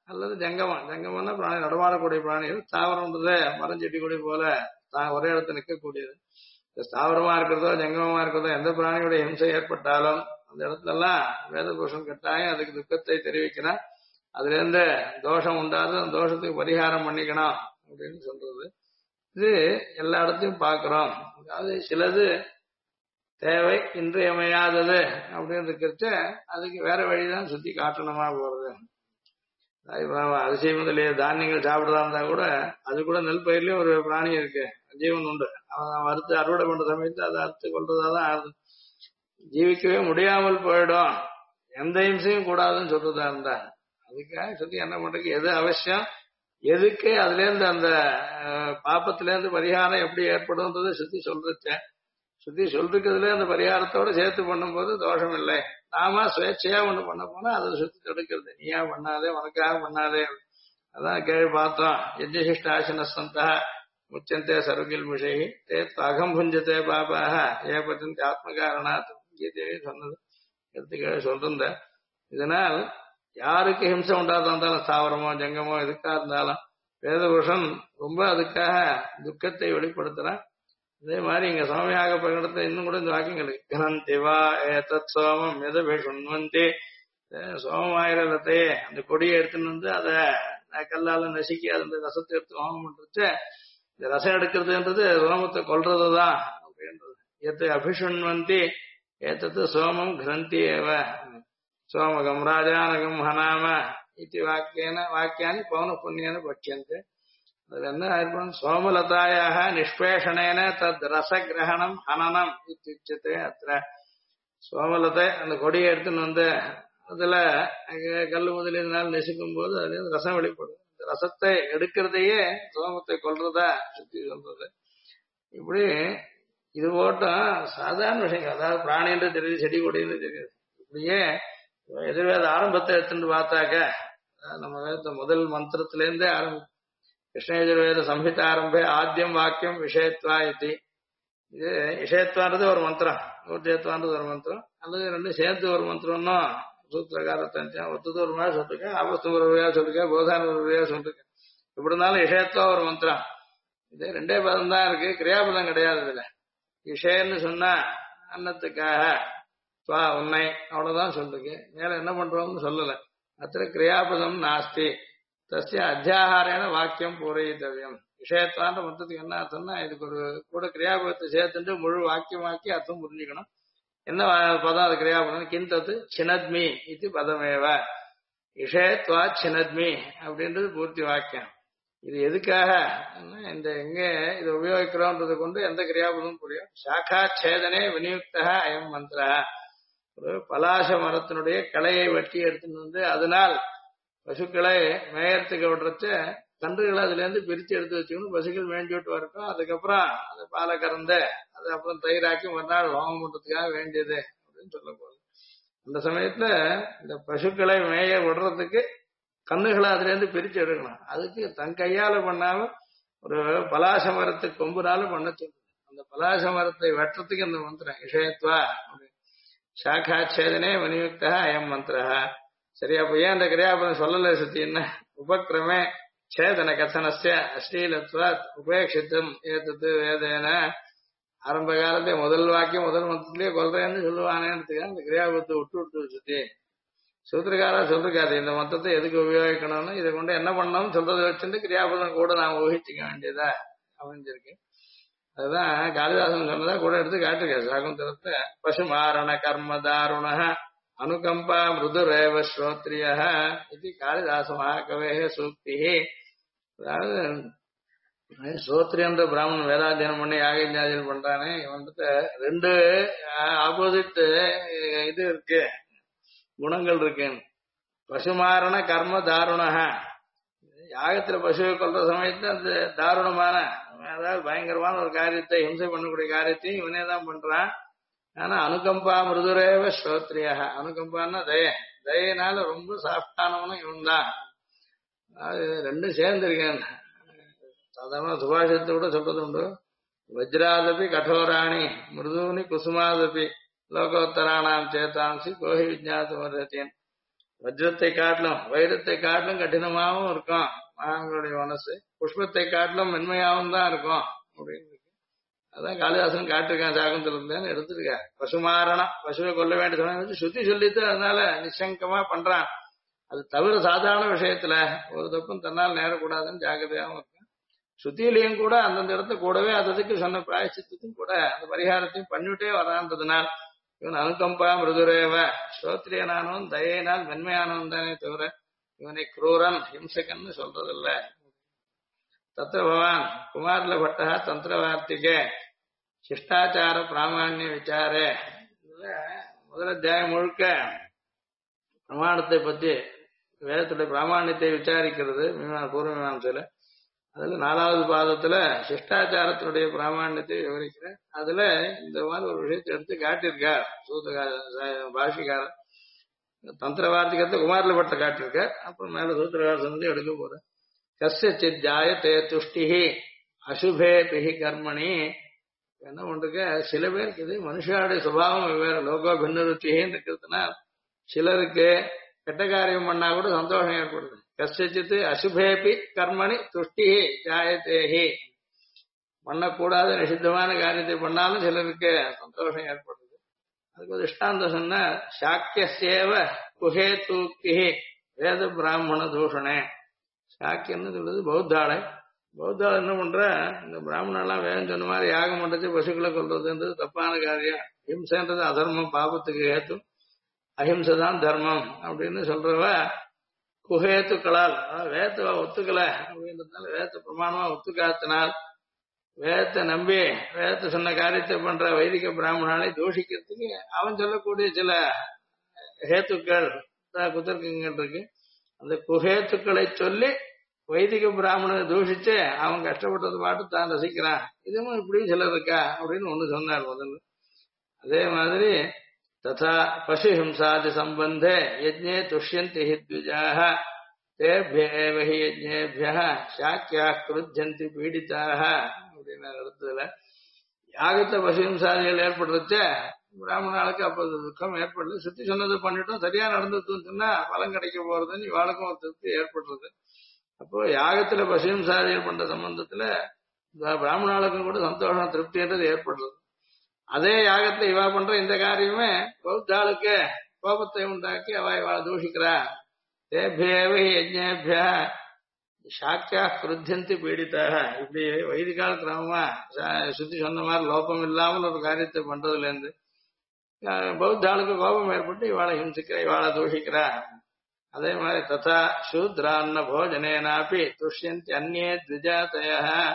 அல்லது ஜங்கமம். ஜங்கமம்னா பிராணி நடமாடக்கூடிய பிராணிகள். தாவரம்ன்றது மரம் செடி கொடி போல ஒரே இடத்துல நிற்கக்கூடியது. ஸ்தாவரமா இருக்கிறதோ ஜங்கமமா இருக்கிறதோ எந்த பிராணியோட ஹிம்சை ஏற்பட்டாலும் அந்த இடத்துல எல்லாம் வேத புருஷன் கட்டாயம் அதுக்கு துக்கத்தை தெரிவிக்கணும். அதுல இருந்து தோஷம் உண்டாது அந்த தோஷத்துக்கு பரிகாரம் பண்ணிக்கணும் அப்படின்னு சொல்றது. இது எல்லா இடத்தையும் பாக்குறோம். அதாவது சிலது தேவை இன்றியமையாதது அப்படின்னு இருக்கிறச்ச அதுக்கு வேற வழிதான் சுத்தி காட்டணுமா போறது. அரிசி முதலிய தானியங்கள் சாப்பிடறதா இருந்தா கூட அது கூட நெல் பயிர்லயும் ஒரு பிராணி இருக்கு, ஜீவன் உண்டு. அவன் அறுத்து அறுவடை பண்ற சமயத்து அதை அறுத்து கொள்றதாதான் ஆகுது. ஜீவிக்கவே முடியாமல் போயிடும், எந்த இம்சையும் கூடாதுன்னு சொல்றதா இருந்தா அதுக்காக சுத்தி என்ன பண்றதுக்கு எது அவசியம், எதுக்கு அதுல இருந்து அந்த பாப்பத்துல இருந்து பரிகாரம் எப்படி ஏற்படும்ன்றது சுத்தி சொல்றேன். சுத்தி சொல்றதுல அந்த பரிகாரத்தோட சேர்த்து பண்ணும்போது தோஷம் இல்லை. நாம சுயேட்சையா ஒண்ணு பண்ண போனா அதை சுத்தி தடுக்கிறது. நீயா பண்ணாதே, உனக்காக பண்ணாதே. அதான் கேள்வி பார்த்தோம். யஜ்ஞசிஷ்டாசனஸ்தந்தா முச்சந்தே சர்வகில் விஷை தே அகம் புஞ்சத்தே பாபாக ஏபத்தந்தி ஆத்ம காரணாத் கீதையே சொன்னது எடுத்துக்க சொல்றேன். இதனால் யாருக்கு ஹிம்சை உண்டாதா இருந்தாலும் ஸ்தாவரமோ ஜங்கமோ எதுக்கா இருந்தாலும் வேதபுருஷன் ரொம்ப அதுக்காக துக்கத்தை வெளிப்படுத்துறான். அதே மாதிரி இங்க சுவாமியாக பகிர்ந்த இன்னும் கூட இந்த வாக்கியங்கள் கிரந்திவா ஏதத் சோமம் எதன்வந்தி சோமமாயிரத்தையே அந்த கொடியை எடுத்துன்னு வந்து அதை கல்லால நசுக்கி அந்த ரசத்தை எடுத்து ஹோமம் பண்றச்சு இந்த ரசம் எடுக்கிறதுன்றது சோமத்தை கொல்றதுதான் அப்படின்றது. ஏத்து அபிஷுண்வந்தி ஏத்தத்து சோமம் கிரந்தி ஏவ சோமகம் ராஜானகம் ஹனாம இது வாக்கியானி பௌன புண்ணியன பட்சியந்தே. அதுல என்ன ஆயிருக்கும், சோமலதாயாக நிஷ்பேஷணேன தத் ரசகிரகணம் ஹனனம் இத்தியுச்சதே. அத்த சோமலத்தை அந்த கொடியை எடுத்துன்னு வந்து அதுல கல்லு முதலினால் நெசுக்கும் போது அதுல ரசம் வெளிப்படும். இந்த ரசத்தை எடுக்கிறதையே சோமத்தை கொல்றதா சுத்தி சொல்றது. இப்படி இது போட்டும் சாதாரண விஷயம். அதாவது பிராணின்னு தெரியுது, செடி கொடின்னு தெரியுது. இப்படியே எதிர்வேத ஆரம்பத்தை எடுத்துட்டு பார்த்தாக்க நம்ம வேத முதல் மந்திரத்திலேருந்தே ஆரம்பி கிருஷ்ணயஜுர்வேத சம்ஹித ஆரம்பே ஆத்தியம் வாக்கியம் விஷயத்வா இது. இது விஷயத்வான்றது ஒரு மந்திரம், ஊர்ஜயத்வான்றது ஒரு மந்திரம், அல்லது ரெண்டும் சேர்த்து ஒரு மந்திரம்னா சூத்திரகாரத்தை ஒத்துது ஒரு மாதிரி சொல்லிருக்கேன், ஆபஸ்து ஒரு வழியா சொல்லிருக்கேன், போதான ஒரு வழியா சொல்லிருக்கேன். இப்படி இருந்தாலும் விஷயத்வா ஒரு மந்திரம். இது ரெண்டே பதம் தான் இருக்கு, கிரியாபதம் கிடையாது. இதுல விஷயன்னு சொன்னா அன்னத்துக்காக துவா உன்னை அவ்வளவுதான் சொல்லிருக்கு. மேல என்ன பண்றோம்னு சொல்லல. அத்த கிரியாபதம் நாஸ்தி தஸ்ய அத்தியாகாரேன வாக்கியம் பூரயித்தவியம். விஷயத்தான்ற மொத்தத்துக்கு என்ன அர்த்தம்னா இதுக்கு ஒரு கூட கிரியாபதத்தை சேர்த்துட்டு முழு வாக்கியமாக்கி அர்த்தம் புரிஞ்சுக்கணும். என்ன பதம் அது கிரியாபதம்? கிந்தது சினத்மி இது பதமேவ விஷயத்வா சினத்மி அப்படின்றது பூர்த்தி வாக்கியம். இது எதுக்காக இந்த எங்க இதை உபயோகிக்கிறோம்ன்றது கொண்டு எந்த கிரியாபதமும் புரியும். சாக்கா சேதனே விநியுக்தா அயம் மந்திர. ஒரு பலாச மரத்தினுடைய களையை வெட்டி எடுத்துட்டு வந்து அதனால் பசுக்களை மேயறதுக்கு விடுறச்ச கன்றுகளை அதுல இருந்து பிரிச்சு எடுத்து வச்சுக்கணும். பசுக்கள் வேண்டி விட்டு வரட்டும், அதுக்கப்புறம் அதை பாலை கறந்து அதை அப்புறம் தயிராக்கி மறுநாள் ஹோமம் பண்றதுக்காக வேண்டியது அப்படின்னு சொல்ல போகுது. அந்த சமயத்துல இந்த பசுக்களை மேய விடுறதுக்கு கண்ணுகளை அதுல இருந்து பிரிச்சு எடுக்கணும். அதுக்கு தன் கையால பண்ணாம ஒரு பலாச மரத்து கொம்புனால பண்ண சொல்லுது. அந்த பலாச மரத்தை வெட்டுறதுக்கு இந்த மந்திரம் விஷயத்வா சாக்காச்சேதனே விநியுக்தா அயம் மந்திரா. சரி, அப்ப ஏன் அந்த கிரியாபதம் சொல்லல சுத்தி? என்ன உபக்கிரமே சேதன கதனஸ்ய அஸ்லீலத்வாத் உபேட்சித்தம் ஏத்தது வேதேன. ஆரம்ப காலத்தை முதல் வாக்கியம் முதல் மந்திரத்திலேயே கொல்றேன்னு சொல்லுவானேன்னு அந்த கிரியாபதத்தை விட்டு சுத்தி சூத்திரக்காரா சொல்லிருக்காரு. இந்த மொத்தத்தை எதுக்கு உபயோகிக்கணும்னு இதை கொண்டு என்ன பண்ணணும்னு சொல்றதை வச்சுட்டு கிரியாபதம் கூட நான் ஊகிச்சுக்க வேண்டியதா அமைஞ்சிருக்கு. அதுதான் காளிதாசன் சொன்னதா கூட எடுத்து காட்டிருக்காரு சாகுந்தரத்தை. பசு மாரண கர்ம தாருண அனுகம்பா மிருதுரேவ ஸ்ரோத்ரிய இது காளிதாச மகாகவே சூக்தி. அதாவது ஸ்ரோத்ரியன்ற பிராமணன் வேதாத்தியனம் பண்ணி யாகஞாதியம் பண்றானே, இவன்கிட்ட ரெண்டு ஆப்போசிட் இது இருக்கு, குணங்கள் இருக்கு. பசுமாரண கர்ம தாருணக, யாகத்துல பசுவை கொள்ற சமயத்துல அந்த தாருணமான அதாவது பயங்கரமான ஒரு காரியத்தை ஹிம்சை பண்ணக்கூடிய காரியத்தையும் இவனே தான் பண்றான். ஆனா அனுகம்பா மிருதுரேவ ஸ்ரோத்ரியாக, அனுகம்பான்னா தயினால ரொம்ப சாஃப்டானவனும் இவன் தான். அது ரெண்டும் சேர்ந்திருக்கேன். சாதாரண சுபாஷத்தை கூட சொல்றது உண்டு. வஜ்ராதபி கடோராணி மிருதூனி குசுமாதபி லோகோத்தராணாம் சேத்தாம்சி கோஹி விஜாத்து வருத்தேன். வஜ்ரத்தை காட்டிலும் வைரத்தை காட்டிலும் கடினமாகவும் இருக்கும் மகான்களுடைய மனசு, புஷ்பத்தை காட்டிலும் மென்மையாகவும் தான் இருக்கும் அப்படின்னு இருக்கு. அதான் காளிதாசன் காட்டிருக்கான் சாகுந்தல இருந்தேன்னு எடுத்திருக்காரு. பசுமாரணம், பசுவை கொல்ல வேண்டிய சொன்ன சுத்தி சொல்லிட்டு அதனால நிசங்கமா பண்றான். அது தவிர சாதாரண விஷயத்துல ஒரு தப்பும் தன்னால் நேரக்கூடாதுன்னு ஜாக்கிரதையாகவும் இருக்கும். சுத்தியிலையும் கூட அந்தந்த இடத்த கூடவே அதுக்கு சொன்ன பிராயச்சித்துக்கும் கூட அந்த பரிகாரத்தையும் பண்ணிவிட்டே வரான்றதுனால் இவன் அனுகம்பா மிருதுரேவ ஸ்ரோத்ரியனானவன் தயையினால் மென்மையானவன் தானே தவிர இவனை குரூரன் ஹிம்சகன்னு சொல்றதில்ல. தத்திர பவான் குமாரில பட்டா தந்திரவார்த்திகே சிஷ்டாச்சார பிராமணிய விசாரே. இதுல முதல் அத்தியாயம் முழுக்க பிரமாணத்தை பத்தி வேதத்துடைய பிராமணியத்தை விசாரிக்கிறது பூர்வ மீமாம்சையில. அதுல 4வது பாதத்துல சிஷ்டாச்சாரத்தினுடைய பிராமணியத்தை விவரிக்கிறேன். அதுல இந்த மாதிரி ஒரு விஷயத்தை எடுத்து காட்டியிருக்கார் பாஷிக்காரர். தந்திர வார்த்திகத்தை குமாரில பட்ட காட்டியிருக்கார். அப்புறம் மேல சூத்திரகாரர் வந்து எடுக்க போறேன். கஸ்யசித் ஜாயதே துஷ்டிஹி அசுபே பிஹி கர்மணி. என்ன பண்றீங்க, சில பேருக்கு இது மனுஷாவுடைய சுபாவம் வெவ்வேறு, லோகோ பின்னருத்தின்னு இருக்கிறதுனா சிலருக்கு கெட்ட காரியம் பண்ணா கூட சந்தோஷம் ஏற்படுது. கஷ்டித்து அசுபேபி கர்மணி துஷ்டி ஜாயத்தேஹி. பண்ணக்கூடாத நிஷித்தமான காரியத்தை பண்ணாலும் சிலருக்கு சந்தோஷம் ஏற்படுது. அதுக்கு ஒரு இஷ்டாந்தம் சொன்ன சாக்கியசேவ குஹே தூக்கி வேத பிராமண தூஷணே. சாக்கியன்னு சொல்றது பௌத்தாளை. பௌத்தாள் என்ன பண்ற, இந்த பிராமணெல்லாம் வேதம் சொன்ன மாதிரி யாகம் பண்றது பசுக்களை கொள்றதுன்றது தப்பான காரியம், ஹிம்சன்றது அதர்மம், பாபத்துக்கு ஏத்தும், அஹிம்சைதான் தர்மம் அப்படின்னு சொல்றவ குஹேத்துக்களால் வேதத்தை ஒத்துக்கல அப்படின்றதுனால வேதத்தை பிரமாணமா ஒத்துக்காத்தினால் வேதத்தை நம்பி வேதத்தை சொன்ன காரியத்தை பண்ற வைதிக பிராமணாலை தூஷிக்கிறதுக்கு அவன் சொல்லக்கூடிய சில ஹேத்துக்கள் குதர்க்கங்கள் இருக்கு. அந்த குஹேத்துக்களை சொல்லி வைதிக பிராமணனை தூஷிச்சு அவன் கஷ்டப்பட்டது பாட்டு தான் ரசிக்கிறான். இதுவும் இப்படி சிலர் இருக்கா அப்படின்னு ஒண்ணு சொன்னார் முதல்ல. அதே மாதிரி ததா பசு ஹிம்சாதி சம்பந்தே யஜ்ஞே துஷ்யந்தி ஹி த்விஜாஹ தேப்ய ஏவ ஹி யஜ்ஞேப்யஹ சாக்கியாः க்ருத்யந்தி பீடிதாஹ அப்படின்னு அர்த்தத்துல யாகத்தை பசு ஹிம்சாதிகள் ஏற்படுறச்ச பிராமணாளுக்கு அப்ப துக்கம் ஏற்படுது. சுத்தி சொன்னது பண்ணிட்டோம், சரியா நடந்ததுன்னு சொன்னா பலன் கிடைக்க போறதுன்னு இவாளுக்கும் ஒரு திருப்தி ஏற்படுறது. அப்போ யாகத்துல பசு ஹிம்சாதிகள் பண்ற சம்பந்தத்துல பிராமணாளுக்கும் கூட சந்தோஷம் திருப்தின்றது ஏற்படுறது. அதே யாகத்துல இவா பண்ற இந்த காரியமே பௌத்தாளுக்கு கோபத்தை உண்டாக்கி அவ தூஷிக்கிறா. தேபியேவை யஜ்ஞேபியா சாக்கியா கிருத்தியந்தி பீடிதாக. இப்படி வைதிகால கிரமமா சுத்தி சொன்ன மாதிரி லோபம் இல்லாமல் ஒரு காரியத்தை பண்றதுல இருந்து பௌத்தாளுக்கு கோபம் ஏற்பட்டு இவாளை ஹிம்சிக்கிறா, இவாளை தூஷிக்கிறா. அதே மாதிரி ததா சூத்ரான்ன போஜனேனாப்பி துஷ்யந்தி அந்நே த்விஜாதய.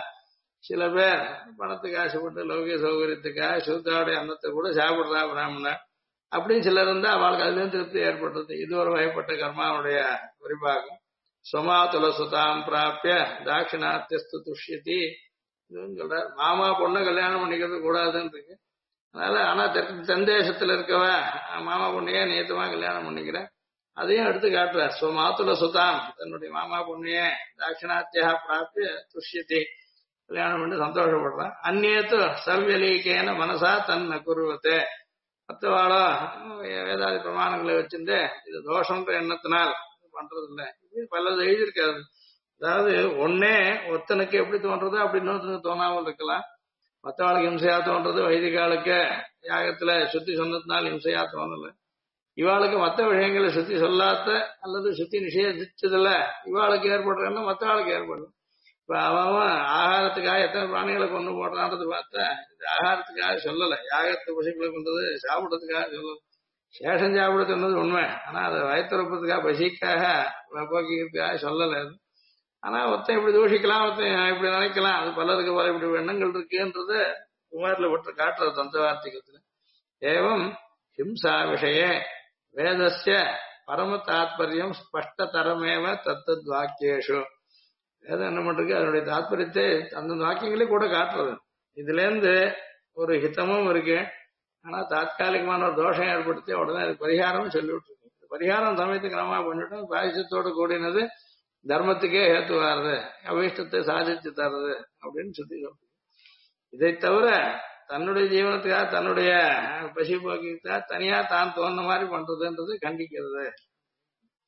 சில பேர் பணத்துக்கு ஆசைப்பட்டு லௌகிக சௌகரியத்துக்காக சூத்ராவுடைய அன்னத்தை கூட சாப்பிடுறா பிராமணன் அப்படின்னு சிலர் இருந்தா அவளுக்கு அதுலேயும் திருப்தி ஏற்படுறது. இது ஒரு வகைப்பட்ட கர்மாவுடைய குறிப்பாகும். சொமாதுல சுதாம் பிராப்பிய தாட்சிணாத்தியஸ்து துஷ்யதி இதுன்னு சொல்றார். மாமா பொண்ணை கல்யாணம் பண்ணிக்கிறது கூடாதுன்னு இருக்கு. அதனால ஆனா தென்தேசத்துல இருக்கவ மாமா பொண்ணையே நேத்தமா கல்யாணம் பண்ணிக்கிறேன் அதையும் எடுத்து காட்டுறார். சொமாதுல சுதாம் தன்னுடைய மாமா பொண்ணையே தாட்சிணாத்தியா பிராப்பிய துஷ்யதி கல்யாணம் பண்ணி சந்தோஷப்படுறான். அந்நேத்து சர்வலீகேன மனசா தன்னை குருவத்தை மற்றவாளோ வேதாதி பிரமாணங்களை வச்சிருந்து இது தோஷம்ன்ற எண்ணத்தினால் பண்றது இல்லை. இது பலது எழுதியிருக்காது. அதாவது ஒன்னே ஒத்தனுக்கு எப்படி தோன்றதோ அப்படி இன்னொருத்தனுக்கு தோணாமல் இருக்கலாம். மற்றவாளுக்கு இம்சையா தோன்றது வைதிகாலுக்கு யாகத்துல சுத்தி சொன்னதுனால இம்சையா தோணல. இவாளுக்கு மற்ற விஷயங்களை சுத்தி சொல்லாத அல்லது சுத்தி நிஷேதிச்சதுல இவாளுக்கு ஏற்படுறதுன்னா மற்றவாளுக்கு ஏற்படும். இப்ப அவன் ஆகாரத்துக்காக எத்தனை பிராணிகளை கொண்டு போடுறான்றது பார்த்தா இது ஆகாரத்துக்காக சொல்லல, யாகத்தை பசிகளை கொண்டது சாப்பிடுறதுக்காக சொல்லல. சேஷம் சாப்பிட சொன்னது உண்மை, ஆனா அதை வயத்துறப்பதுக்காக பசிக்காக போக்கிக்கிறதுக்காக சொல்லல. அது ஆனா ஒருத்தன் இப்படி தூஷிக்கலாம், ஒருத்தன் இப்படி நினைக்கலாம், அது பலருக்கு பல இப்படி எண்ணங்கள் இருக்குன்றது குமாரில் விட்டு காட்டுறது தந்தவார்த்திகத்துல. ஏவம் ஹிம்சா விஷய வேதஸ்ய பரம தாத்பரியம் ஸ்பஷ்டதரமேவ தத்தத் வாக்கியேஷு. வேதம் என்ன பண்றது அதனுடைய தாத்பரியத்தை அந்த வாக்கியங்களே கூட காட்டுறது. இதுல இருந்து ஒரு ஹிதமும் இருக்கு, ஆனா தாத்காலிகமான ஒரு தோஷம் ஏற்படுத்தி உடனே அது பரிகாரமும் சொல்லிவிட்டு இருக்கு. பரிகாரம் சமயத்துக்கு கிரமமா பண்ணிட்டோம், பாயசத்தோடு கூடினது தர்மத்துக்கே ஏத்துவாருது, அபீஷ்டத்தை சாதிச்சு தர்றது அப்படின்னு சொல்லி சொல்றது. இதை தவிர தன்னுடைய ஜீவனத்துக்காக தன்னுடைய பசி போக்கிக்காக தனியா தான் தோன்ற மாதிரி பண்றதுன்றது கண்டிக்கிறது.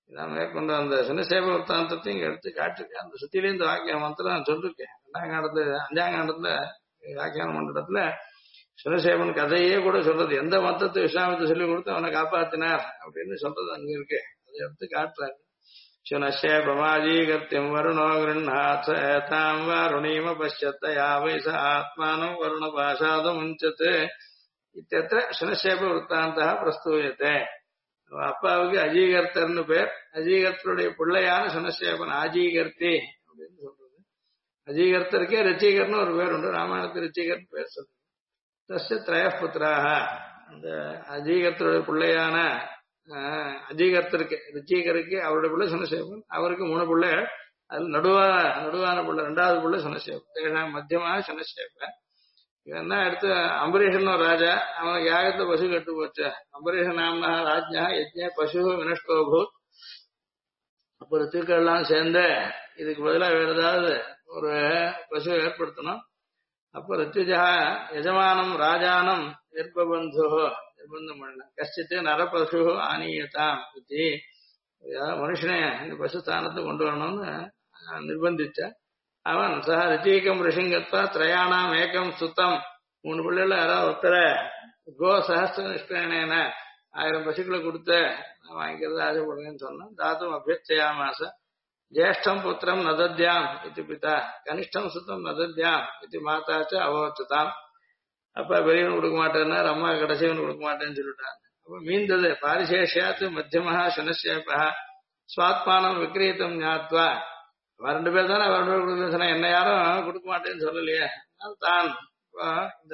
இதான் மேற்கொண்டு அந்த சின்னசேப விற்த்தாந்தத்தையும் இங்க எடுத்து காட்டிருக்கேன். அந்த சுத்திலேயே இந்த வாக்கிய மந்திரம் நான் சொல்லிருக்கேன். 2ஆம் காண்டத்துல 5ஆம் காண்டத்துல வியாக்கியானம் பண்ற இடத்துல சிவசேவன் கதையே கூட சொல்றது, எந்த மந்திரத்தை விஸ்வாமித்திர சொல்லி கொடுத்து அவனை காப்பாத்தினார் அப்படின்னு சொல்றது அங்க இருக்கு. அதை எடுத்து காட்டுறாரு. சுனசே பிரமாஜீகத்தியம் வருணோ கிருண்ணாத் ஏதாம் வருணீம பஷ்யத்த யாவை ச ஆத்மானம் வருண பாஷாதம் உஞ்சத்து இத்தத்திர சுனசேப விற்த்தாந்தா பிரஸ்தூயத்தே. அப்பாவுக்கு அஜீகர்த்தர்னு பேர். அஜீகர்த்தருடைய பிள்ளையான சுனசேபன் ஆஜீகர்த்தி அப்படின்னு சொல்றது. அஜீகர்த்தருக்கே ரிச்சிகர்னு ஒரு பேர் உண்டு. ராமாயணத்து ரிச்சிகர்னு பேர் சொல்றது. தஸ்ய திரயபுத்திராக, அந்த அஜீகர்த்தருடைய பிள்ளையான அஜீகர்த்தருக்கு ரிச்சிகருக்கு அவருடைய பிள்ளை சுனசேபன். அவருக்கு 3 பிள்ளை. அதுல நடுவான பிள்ளை 2வது பிள்ளை சுனசேபன். மத்தியமாக சுனசேபன். இவன் தான் அடுத்து அம்பரீஷன் ஒரு ராஜா. அவனுக்கு யாகத்துல பசு கட்டு போச்சு. அம்பரீஷ நாமனா ராஜ்யா யஜ்ஞ பசு வினஷ்டோபூத். அப்ப ரித்துக்கள்லாம் சேர்ந்து இதுக்கு பதிலா வேற ஏதாவது ஒரு பசு ஏற்படுத்தணும். அப்ப ரித்துஜா யஜமானம் ராஜானம் நிர்பபந்து நிர்பந்தம் பண்ண கஷ்டித்து நரபசு ஆனியதாம் பத்தி மனுஷனே இந்த பசு ஸ்தானத்தை கொண்டு வரணும்னு நிர்பந்திச்ச. அவன் சக ரிச்சீகம் ரிஷிங்கத்வா திரயாணாம் ஏகம் சுத்தம். 3 பிள்ளைல யாராவது ஒருத்தர கோ சஹஸ்ர நிஷ்கரணேன 1000 பசுக்களை கொடுத்து வாங்கிக்கிறது ஆசைப்படுங்கன்னு சொன்னான். தாத்தும் அபியர்ச்சயாமாச. ஜேஷ்டம் புத்திரம் நதத்யாம் இது பிதா கனிஷ்டம் சுத்தம் நதத்யாம் இது மாதாச்ச அவோச்சுதாம். அப்பா பெரியவன் கொடுக்க மாட்டேன்னா அம்மா கடைசிவன் கொடுக்க மாட்டேன்னு சொல்லிட்டாங்க. அப்ப மீந்தது பாரிசேஷியாத்து மத்தியமஹா சுனசேபா சுவாத்மானம் விக்ரீதம் ஞாத்வா. அவர் 2 பேர் தானே, அவர் 2 பேர் கொடுக்க சொன்னா என்ன யாரும் கொடுக்க மாட்டேன்னு சொல்லலையே. தான் இந்த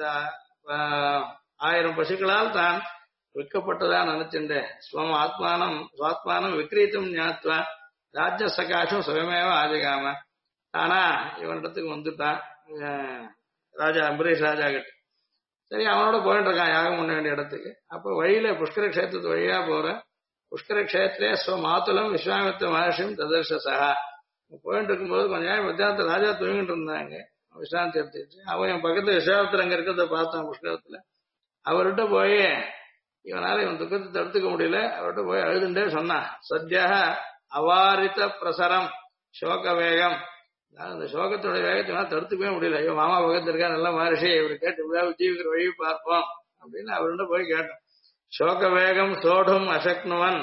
1000 பசுக்களால் தான் விற்கப்பட்டதா நினைச்சுண்டு ஸ்வம் ஆத்மானம் சுவாத்மானம் விக்ரீதம் ஞாத்வா ராஜ்ய சகாசம் சுயமேவ ஆஜகாம. ஆனா இவனிடத்துக்கு வந்துட்டான் ராஜா அம்பரீஷ் ராஜா கிட்ட. சரி அவனோட போயிட்டு இருக்கான் யாகம் பண்ண வேண்டிய இடத்துக்கு. அப்ப வழியில புஷ்கர கஷேத்திரத்து வழியா போற. புஷ்கர கஷேத்திரே ஸ்வமாத்துலம் விஸ்வாமித்திர மகர்ஷியும் ததர்ஷசா. போயிட்டு இருக்கும்போது கொஞ்ச நேரம் மத்தியானத்துல ராஜா தூங்கிட்டு இருந்தாங்க. விஸ்ராந்தி எடுத்துச்சு. அவன் என் பக்கத்துல விஸ்வாமித்திர அங்க இருக்கிறத பார்த்தான் புஷ்கரத்துல. அவர்கிட்ட போய் இவனால இவன் துக்கத்தை தடுத்துக்க முடியல. அவர்கிட்ட போய் அழுதுண்டே சொன்னான். சத்யா அவாரித பிரசரம் சோக வேகம். அந்த சோகத்தோட வேகத்தை தடுத்துக்கவே முடியல. ஐயோ மாமா பக்கத்துல இருக்கா நல்ல மகர்ஷி, இவரு கேட்டு எப்படியாவது ஜீவிக்கிற வழி பார்ப்போம் அப்படின்னு அவர்கிட்ட போய் கேட்டான். சோக வேகம் சோடும் அசக்னுவன்.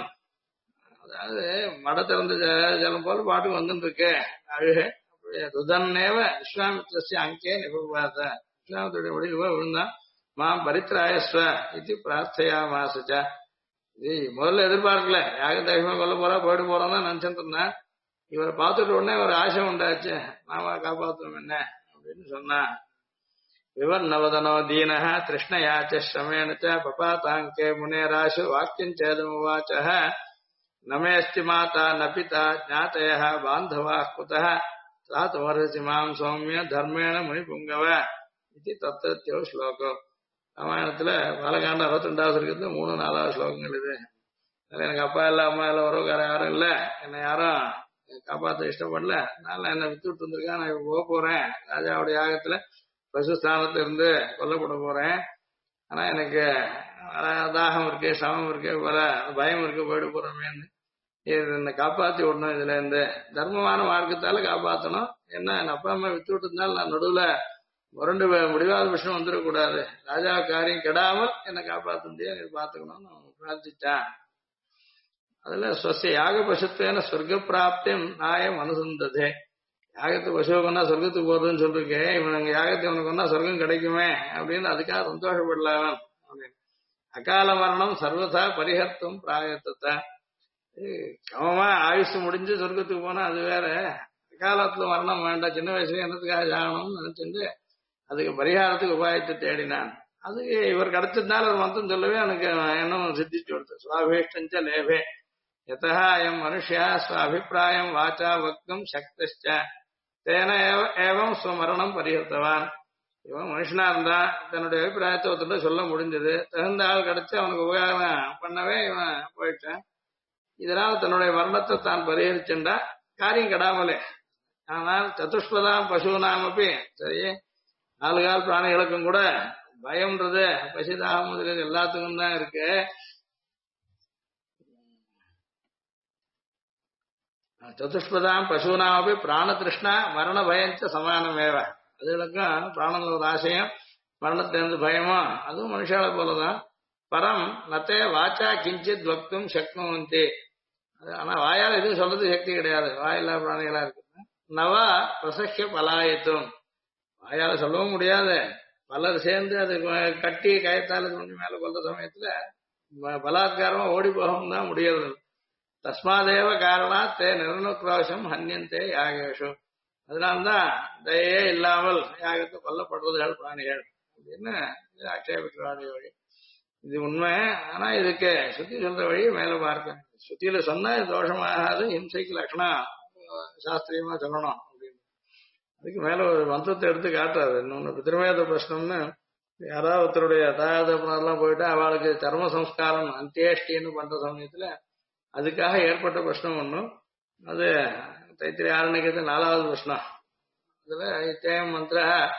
அதாவது மட திறந்த ஜலம் போல பாட்டுக்கு வந்துட்டு இருக்கு அழுகு. ருதன்னேவ விஸ்வாமித்திரஸ்ய அங்கே நிபுபாத. விஸ்வாமித்திர வழியில் போய் விழுந்தான். மாம் பரித்ராயஸ்வ இது பிரார்த்தையா மாசச்சா. இது முதல்ல எதிர்பார்க்கல. யாகத்தகமா கொல்ல போயிட்டு போறோம் தான் நினைச்சிட்டு இருந்தேன். இவரை பார்த்துட்டு உடனே ஒரு ஆசை உண்டாச்சு, மாமா காப்பாற்றணும் என்ன அப்படின்னு சொன்னா. விவர்ணவதனோ தீனஹ திருஷ்ணயாச்ச ஸ்ரமேணச்ச பபாதாங்கே முனேராசு வாக்கியம் சேதமுவாச்ச. நமேஸ்தி மாதா நபிதா ஜாத்தய பாந்தவா குதः தாத்வர்ஹசி மாம் சௌமிய தர்மேண முனிபுங்கவ இது தத்தத்யோ ஸ்லோகம். ராமாயணத்துல பாலகாண்டம் 62வது இருக்கிறது 3-4 ஸ்லோகங்கள் இது. எனக்கு அப்பா இல்ல அம்மா இல்ல உறவுக்கார யாரும் இல்ல, என்னை யாரும் காப்பாற்ற இஷ்டப்படல, அதனால என்னை வித்து விட்டு வந்திருக்கேன். நான் இப்ப போக போறேன் ராஜாவுடைய யாகத்துல பசுஸ்தானத்துல இருந்து கொல்லப்பட போறேன். ஆனா எனக்கு தாகம் இருக்கு, சமம் இருக்கு, வர பயம் இருக்கு, போயிட்டு போறோமேன்னு என்னை காப்பாத்தி விடணும். இதுல இருந்து தர்மமான மார்க்கத்தால காப்பாற்றணும். என்ன என் அப்பா அம்மா வித்து விட்டு இருந்தாலும் நான் நடுவுல முரண்டு முடிவாத விஷயம் வந்துடக்கூடாது. ராஜா காரியம் கெடாமல் என்னை காப்பாற்ற முடியாது பார்த்துக்கணும்னு அவன் பிரார்த்திச்சான். அதுல ஸ்வசிய யாக பசுத்தேன சொர்க்க பிராப்தியம் நாயம் அனுசந்ததே. யாகத்தை பசுவை கொண்டா சொர்க்கத்துக்கு போறதுன்னு சொல்லிருக்கேன். இவனுங்க யாகத்தை இவனுக்கு கொண்டா சொர்க்கம் கிடைக்குமே அப்படின்னு அதுக்காக சந்தோஷப்படலாம் அப்படின்னு. அகால மரணம் சர்வதா பரிஹர்த்தம் பிராயத்தத்தை. கவமா ஆயுசு முடிஞ்சு சொர்க்கத்துக்கு போனா அது வேற. அகாலத்துல மரணம் வேண்டாம், சின்ன வயசுல என்னத்துக்காக சாகணும்னு நினைச்சிட்டு அதுக்கு பரிகாரத்துக்கு உபாயத்தை தேடினான். அதுக்கு இவர் கிடைச்சதுனால ஒரு மந்தம் சொல்லவே எனக்கு எண்ணம் சித்திச்சு கொடுத்து. சுவாபேஷ்டஞ்ச லேபே யதா அயம் மனுஷ்யா ஸ்வாபிப்பிராயம் வாச்சா வக்தும் சக்தச்ச தேன ஏவம் ஸ்வமரணம் பரிஹர்த்தவான். இவன் மனுஷனா இருந்தா தன்னுடைய அபிப்பிராயத்தை ஒருத்தர சொல்ல முடிஞ்சது. தகுந்த ஆள் கிடைச்சு அவனுக்கு உபகாரம் பண்ணவே இவன் போயிட்டான். இதனால தன்னுடைய மரணத்தை தான் பரிகரிச்சுண்டா காரியம் கெடாமலே. ஆனால் சதுஷ்பதாம் பசுனாம் அப்படி சரி 4 கால் பிராணிகளுக்கும் கூட பயம்ன்றது பசிதாகம் முதலில் எல்லாத்துக்கும் தான் இருக்கு. சதுஷ்பதாம் பசுனாமப்பி பிராணதிருஷ்ணா மரண பயஞ்ச சமானமேவ. அதுகளுக்கும் பிராணன்ல ஒரு ஆசையம், மரணத்திலிருந்து பயமும், அதுவும் மனுஷால போலதான். பரம் நத்தே வாச்சா கிஞ்சித் வக்தும் சக்னுவந்தி. ஆனா வாயால் எதுவும் சொல்றது சக்தி கிடையாது, வாயில்லா பிராணிகளா இருக்கு. நவா பிரசக்கிய பலாயத்தும், வாயால சொல்லவும் முடியாது. பலர் சேர்ந்து அது கட்டி கயத்தால கொஞ்சம் மேல கொல்ற சமயத்துல பலாத்காரமா ஓடி போகவும் தான் முடியாது. தஸ்மாதேவ காரணா தே நிர்ணுக்ரோஷம் ஹன்யந்தே யாகேஷு. அதனால்தான் தயே இல்லாமல் யாகத்தை கொல்லப்படுறதுகள் பிராணிகள் அப்படின்னு ஆட்சேபிக்கிறாடி வழி. இது உண்மை. ஆனா இதுக்கு சுத்தி சொல்ற வழி மேல பார்க்க. சுத்தியில சொன்னா இது தோஷமாகாது, ஹிம்சைக்கு லட்சணம் சாஸ்திரியமா சொல்லணும் அப்படின்னு. அதுக்கு மேல ஒரு மந்திரத்தை எடுத்து காட்டுறாரு. இன்னொன்னு பித்ருமேத பிரஷ்னம்னு, யாராவது ஒருத்தருடைய தாயாதப்பனெல்லாம் போயிட்டு அவளுக்கு தர்ம சம்ஸ்காரம் அந்தியேஷ்டின்னு பண்ற சமயத்துல அதுக்காக ஏற்பட்ட பிரஷ்னம் ஒண்ணும். அது தைத்திரி ஆரண்யத்து 4வது பிரஷ்னம். அதுல இத்தேயம் மந்திர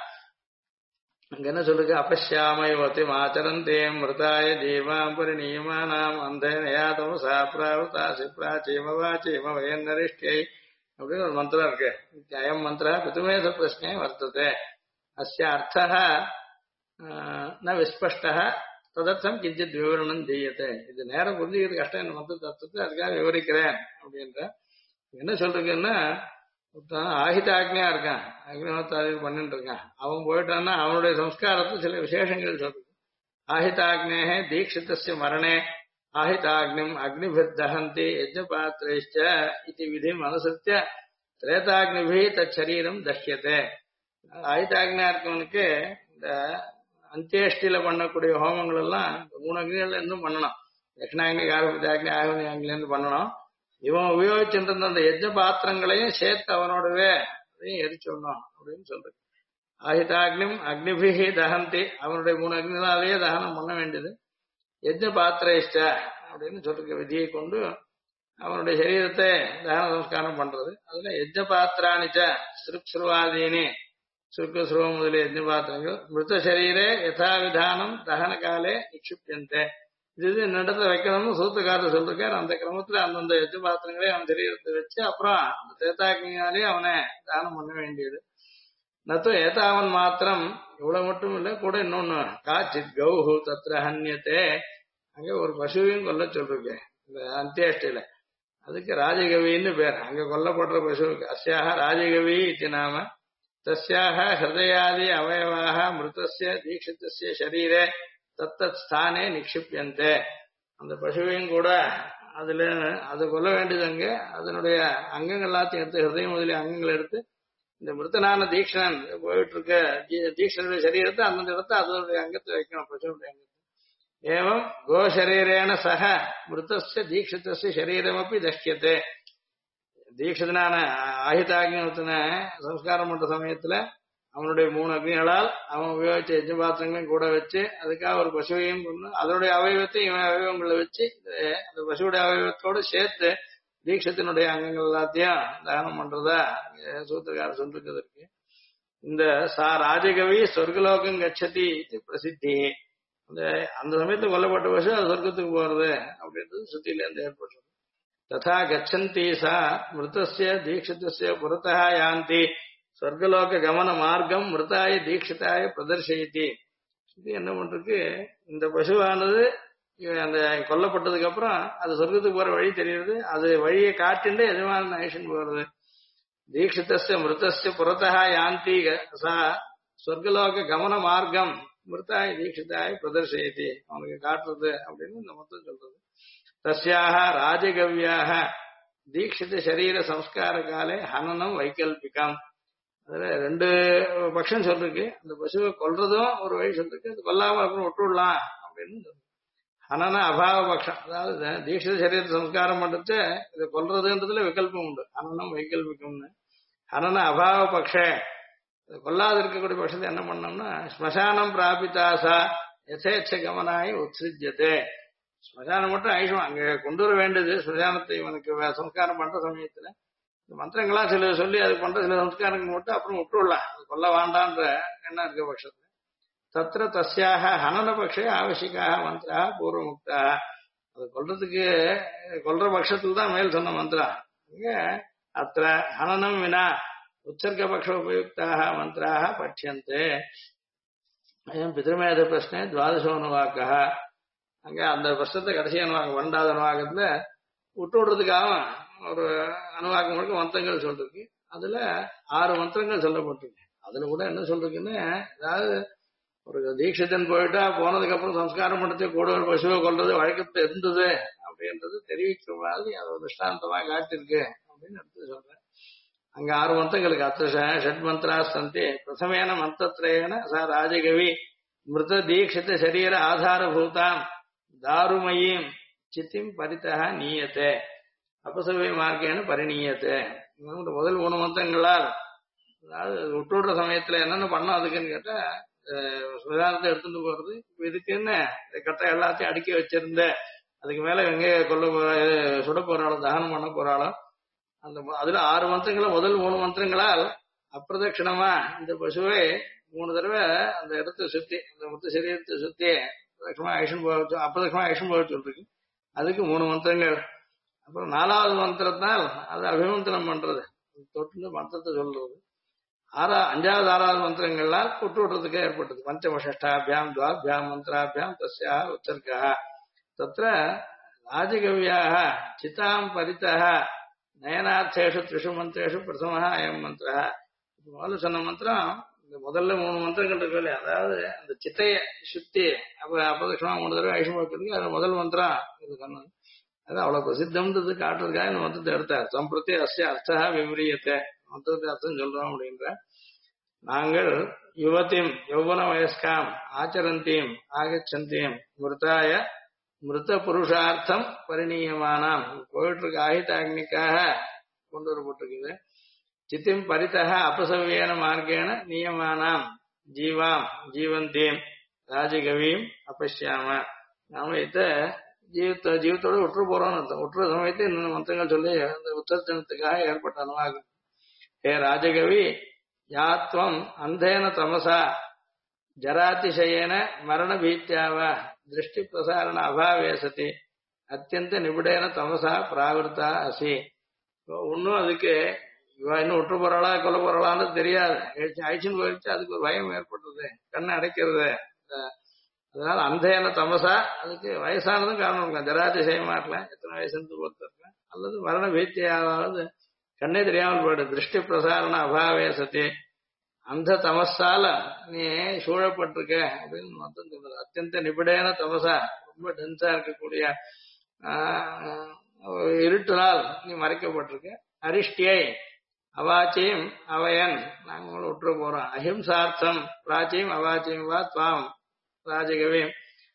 அங்க என்ன சொல்லுங்க, அபஷ்யாம யுவதி ஆச்சரந்தே மிருதாய ஜீவாம் பரிணீயமானாம் அந்தேனயாதம சாப்ராவதா சிப்ரா சீமவா சீம வயன்னரிஷ்டை அப்படின்னு ஒரு மந்திரம் இருக்கு. அயம் மந்திர பிதுமேத பிரஷ்னே வர்த்ததே அஸ்ய அர்த்தः ந விஸ்பஷ்டः ததர்த்தம் கிஞ்சித் விவரணம் செய்யத்தை. இது நேரம் புரிஞ்சுக்கிறது கஷ்டம், இந்த மந்திர தத்துவத்தை அதுக்காக விவரிக்கிறேன் அப்படின்ற. என்ன சொல்றதுன்னா, ஆஹிதாக்னியா இருக்கான், அக்னிஹோத்தாதி பண்ணிட்டு இருக்கான். அவன் போயிட்டான்னா அவனுடைய சம்ஸ்காரத்தை சில விசேஷங்கள் சொல்றது. ஆஹிதாக்னேஹே தீட்சிதஸ்ய மரணே ஆஹிதாக்னிம் அக்னிபிர் தஹந்தி யஜ்ஞபாத்ரைஷ்ச இதி விதிம் அனுசரித்ய திரேதாக்னிபி தச்சரீரம் தஹ்யதே. ஆஹிதாக்னியா இருக்கவனுக்கு இந்த அந்தியேஷ்டியில பண்ணக்கூடிய ஹோமங்கள் எல்லாம் 3 அக்னிகள் இருந்தும் பண்ணணும். தட்சிணாக்னி, கார்பதாக்னி, ஆகுனி அக்னிலேருந்து பண்ணணும். இவன் உபயோகிச்சுட்டு இருந்த அந்த யஜ்ஞ பாத்திரங்களையும் சேர்த்து அவனோடவே அதையும் எரிச்சிடணும் அப்படின்னு சொல்றது. ஆஹிதாக்னிம் அக்னிபிஹி தகந்தி, அவனுடைய 3 அக்னிகளாலேயே தகனம் பண்ண வேண்டியது. யஜ்ஞ பாத்திரைஷ்ட அப்படின்னு சொல்ற விதியை கொண்டு அவனுடைய சரீரத்தை தகன சம்ஸ்காரம் பண்றது. அதுல யஜ்ஞ பாத்திராணிச்ச ஸ்ருவாதீனி, சுருக்கு ஸ்ருவம் முதலிய யஜ்ஞ பாத்திரங்கள் மிருத சரீரே யதாவிதானம் தகன காலே நிக்ஷிப்யந்தே. இது என்னிடத்துல வைக்கணும்னு சூத்திரக்காரர் சொல்லிருக்காரு. அந்த கிரமத்துல அந்தந்த யஜ்ஞ பாத்திரங்களே அவன் சரீரத்தை வச்சு அப்புறம் அந்த தேத்தாக்னியாலே அவனை தானம் பண்ண வேண்டியது. நத்து ஏதாவன் மாத்திரம், இவ்வளவு மட்டும் இல்ல, கூட இன்னொன்னு காச்சித் கௌஹு தத்ர ஹன்யத்தே. அங்க ஒரு பசுவையும் கொல்ல சொல்லிருக்கேன் இந்த அந்தியேஷ்டியில. அதுக்கு ராஜகவின்னு பேர். அங்க கொல்லப்படுற பசுவுக்கு அஸ்யாக ராஜகவி இது நாம. தஸ்யாக ஹிருதயாதி அவயவாக மிருதஸ்ய தீட்சிதஸ்ய சரீரே தத்தத் ஸ்தானே நிக்ஷிப்யந்தே. அந்த பசுவையும் கூட அதுல அதை கொல்ல வேண்டியது. அங்க அதனுடைய அங்கங்கள் எல்லாத்தையும் எடுத்து, ஹிருதயம் முதலிய அங்கங்கள் எடுத்து, இந்த மிருத்தனான தீக்ஷணன் போயிட்டு இருக்க தீக்ஷனுடைய சரீரத்தை அந்தந்த இடத்த அதனுடைய அங்கத்தை வைக்கணும், பசுனுடைய அங்கத்தை. ஏவம் கோசரீரேன சக மிருதஸ்ய தீட்சிதஸ்ய சரீரமப்பி தஷ்யத்தே. தீட்சிதனான ஆஹிதாக்னியத்தின சம்ஸ்காரம் பண்ற சமயத்துல அவனுடைய 3 அக்னிகளால் அவன் உபயோகிச்ச யஜ்ஞ பாத்திரங்களையும் கூட வச்சு அதுக்காக ஒரு பசுவையும் கொண்டு அதனுடைய அவயவத்தையும் இவன் அவயவங்களை வச்சு அந்த பசுடைய அவயவத்தோடு சேர்த்து தீட்சத்தினுடைய அங்கங்கள் எல்லாத்தையும் தானம் பண்றதா சூத்திரக்காரர் சொல்லிருக்கிறதுக்கு. இந்த சா ராஜகவி சொர்க்கலோகம் கச்சதி பிரசித்தி. அந்த சமயத்துல கொல்லப்பட்ட பசு அது சொர்க்கத்துக்கு போறது அப்படின்றது சுத்தில இருந்து ஏற்பட்டது. ததா கச்சந்தி சா மிருதஸ்ய தீட்சிதஸ்ய புறத்தா யாந்தி சொர்க்கலோக கமன மார்க்கம் மிருதாய தீட்சிதாய பிரதர்ஷயதி. இது என்ன பண்றது, இந்த பசுவானது அந்த கொல்லப்பட்டதுக்கு அப்புறம் அது சொர்க்கத்துக்கு போற வழி தெரியுது. அது வழியை காட்டிண்டு எஜமான ஐஷன் போறது. தீட்சிதஸ்ய மிருதஸ்ய புறத்தா யாந்தி சா சொர்க்கலோக கமன மார்க்கம் மிருதாய தீட்சிதாய பிரதர்ஷயதி, அவனுக்கு காட்டுறது அப்படின்னு இந்த மொத்தம் சொல்றது. தஸ்யாக ராஜகவ்யாக தீட்சித சரீர சம்ஸ்கார காலே ஹனனம் வைக்கல்பிகம். அதுல 2 பட்சம் சொல்லிருக்கு. அந்த பசுவை கொல்றதும் ஒரு வழி சொல்லிருக்கு, அது கொல்லாம அப்புறம் விட்டுடலாம் அப்படின்னு சொல்லுங்க. ஹனன அபாவ பட்சம், அதாவது தீட்சித சரீர சம்ஸ்காரம் பண்றது இதை கொல்றதுன்றதுல விகல்பம் உண்டு, ஹனனம் வைக்கல்பிக்கம்னு. ஹனன அபாவ பட்ச, கொல்லாது இருக்கக்கூடிய பட்சத்தை என்ன பண்ணோம்னா ஸ்மசானம் பிராபிதாசா யசேச்ச கமனாய் உத்ஸிஜ்யதே. ஸ்மசானம் மட்டும் ஐஷம் அங்க கொண்டு வர வேண்டியது. ஸ்மசானத்தை இவனுக்கு சம்ஸ்காரம் பண்ற சமயத்துல இந்த மந்திரங்களா சில சொல்லி அது பண்ற சில சம்ஸ்காரங்கள் மட்டும் அப்புறம் விட்டுவிடலாம், அது கொல்ல வேண்டான்ற எண்ணம் இருக்க பட்சத்துல தத்திர தஸ்யாக ஹனன பட்சே ஆவசியக்காக மந்திரா பூர்வமுக்தா. அது கொல்றதுக்கு கொல்ற பட்சத்துல தான் மேல் சொன்ன மந்திரம். இங்க अत्र हननं विना उत्सर्गपक्ष उपयुक्ताः मन्त्राः पठ्यन्ते अयं पितृमेध प्रश्ने द्वादशोऽनुवाकः அங்க அந்த வருஷத்தை கடைசி அனுவாகம் 12வது அனுவாகத்துல விட்டு விடுறதுக்காக ஒரு அனுவாகம் முழுக்க மந்திரங்கள் சொல்லிருக்கு. அதுல 6 மந்திரங்கள் சொல்லப்பட்டிருக்கு. அதுல கூட என்ன சொல்றதுன்னு, அதாவது ஒரு தீட்சிதன் போயிட்டா போனதுக்கு அப்புறம் சம்ஸ்காரம் பண்ணி கூட ஒரு பசுவை கொள்றது வழக்கத்துல இருந்தது அப்படின்றது தெரிவிக்கிற மாதிரி அதை ஒரு திருஷ்டாந்தமா காட்டிருக்கு அப்படின்னு எடுத்து சொல்றேன். அங்க 6 மந்திரங்களுக்கு அத்த ஷட் மந்திரா சந்தி பிரசமேன மந்திரத்ரயேன ச ராஜகவி மிருத தீட்சித சரீர ஆதாரபூதாம் தாருமயீம் சித்திம் பரிதா நீயத்தே அபசவே மார்க்கேன பரிணீயத்தே. முதல் 3 மந்திரங்களால், அதாவது விட்டுவிடுற சமயத்துல என்னென்ன பண்ணோம் அதுக்குன்னு கேட்டா, சுதாரத்தை எடுத்துட்டு போறது. இதுக்குன்னு கட்டை எல்லாத்தையும் அடுக்கி வச்சிருந்த அதுக்கு மேல எங்க கொல்ல போற சுட போறாளோ தகனம் பண்ண போறாளோ அந்த அதுல 6 மந்திரங்கள முதல் 3 மந்திரங்களால் அப்பிரதட்சிணமா இந்த பசுவை 3 தடவை அந்த இடத்தை சுத்தி அந்த மொத்த சரீரத்தை சுத்தி அப்பிரதட்சமா ஆக்ஷன் போக சொல்லிருக்கு. அதுக்கு 3 மந்திரங்கள். அப்புறம் 4வது மந்திரத்தால் அது அபிமந்திரம் பண்றது, தொட்டு மந்திரத்தை சொல்றது. 5வது 6வது மந்திரங்கள்லாம் விட்டு விடுறதுக்கு ஏற்பட்டது. பஞ்சமஷ்டாபியாம் துவாபியாம் மந்திராபியாம் தஸ்யா உச்சர்கா தத்திர ராஜகவியாக சிதாம் பரிதः நயனார்த்தேஷு த்ரிஷு மந்திரேஷு பிரதமः அயம் மந்திரः. முதல்ல சொன்ன மந்திரம், இந்த முதல்ல 3 மந்திரங்கள் இருக்கு இல்லையா, அதாவது அந்த சித்தைய சுத்தி அப்பதட்சமா 3 தடவை ஐஷம் வைக்கிறதுக்கு அது முதல் மந்திரம் இது சொன்னது. அது அவ்வளவு பிரசித்தம்ன்றது காட்டுறதுக்காக இந்த மந்திரத்தை எடுத்தார். சம்பிரத்தி அஸ்ய அர்த்தா விபரீயத்தை மந்திரத்தை அர்த்தம் சொல்றோம் அப்படின்ற. நாங்கள் யுவதிம் யௌவன வயஸ்காம் ஆச்சரந்தீம் ஆகச்சந்தீம் மிருதாய மிருத புருஷார்த்தம் பரிணீயமானாம் போயிட்டு இருக்க ஆயுதாக்னிக்காக கொண்டு வரப்பட்டிருக்குது. சித்திம் பரிதः அபசவ்யேன மார்க்கேன நியமானாம் ஜீவாம் ஜீவந்தீம் ராஜகவீம் அபஷ்யாம. நாம இத ஜீவத்தோட உற்று போறோம்னு அர்த்தம். உற்ற சமயத்தை இந்த மந்திரங்கள் சொல்லி அந்த உத்தரத்தினத்துக்காக ஏற்பட்ட அனுவாகம். ஹே ராஜகவி, யாத்வம் அந்தேன தமசா ஜராதிசயேன மரண பீத்யாவ திருஷ்டி பிரசாரண அபாவே சதி அத்தியந்த நிபுடேன தமசா பிராவிருத்தா அசி. இன்னும் அதுக்கு இவ இன்னும் விட்டு போறாளா கொல்ல போறாளான்னு தெரியாது. ஆயிடுச்சுன்னு போயிடுச்சு, அதுக்கு ஒரு பயம் ஏற்படுறது, கண்ணை அடைக்கிறது. அதனால அந்தேன தமசா, அதுக்கு வயசானதும் காரணம் இருக்கலாம். ஜராதிசயமா இருக்கலாம், எத்தனை வயசுன்னு பொறுத்து இருக்கலாம். அல்லது மரண பீத்தியாவது கண்ணே தெரியாமல் போயிடு. திருஷ்டி பிரசாரண அபாவே சதி, அந்த தமசால நீ சூழப்பட்டிருக்க அப்படின்னு மொத்தம் சொல்றது. அத்தியந்த நிபிடேன தமசா, ரொம்ப டென்ஸா இருக்கக்கூடிய இருட்டினால் நீ மறைக்கப்பட்டிருக்க. அரிஷ்டியை அவாச்சியும் அவயன் நாங்கள் விட்டுற போறோம். அஹிம்சார்த்தம் பிராச்சியும் அவாச்சியும் வா துவாம் ராஜகவியும்,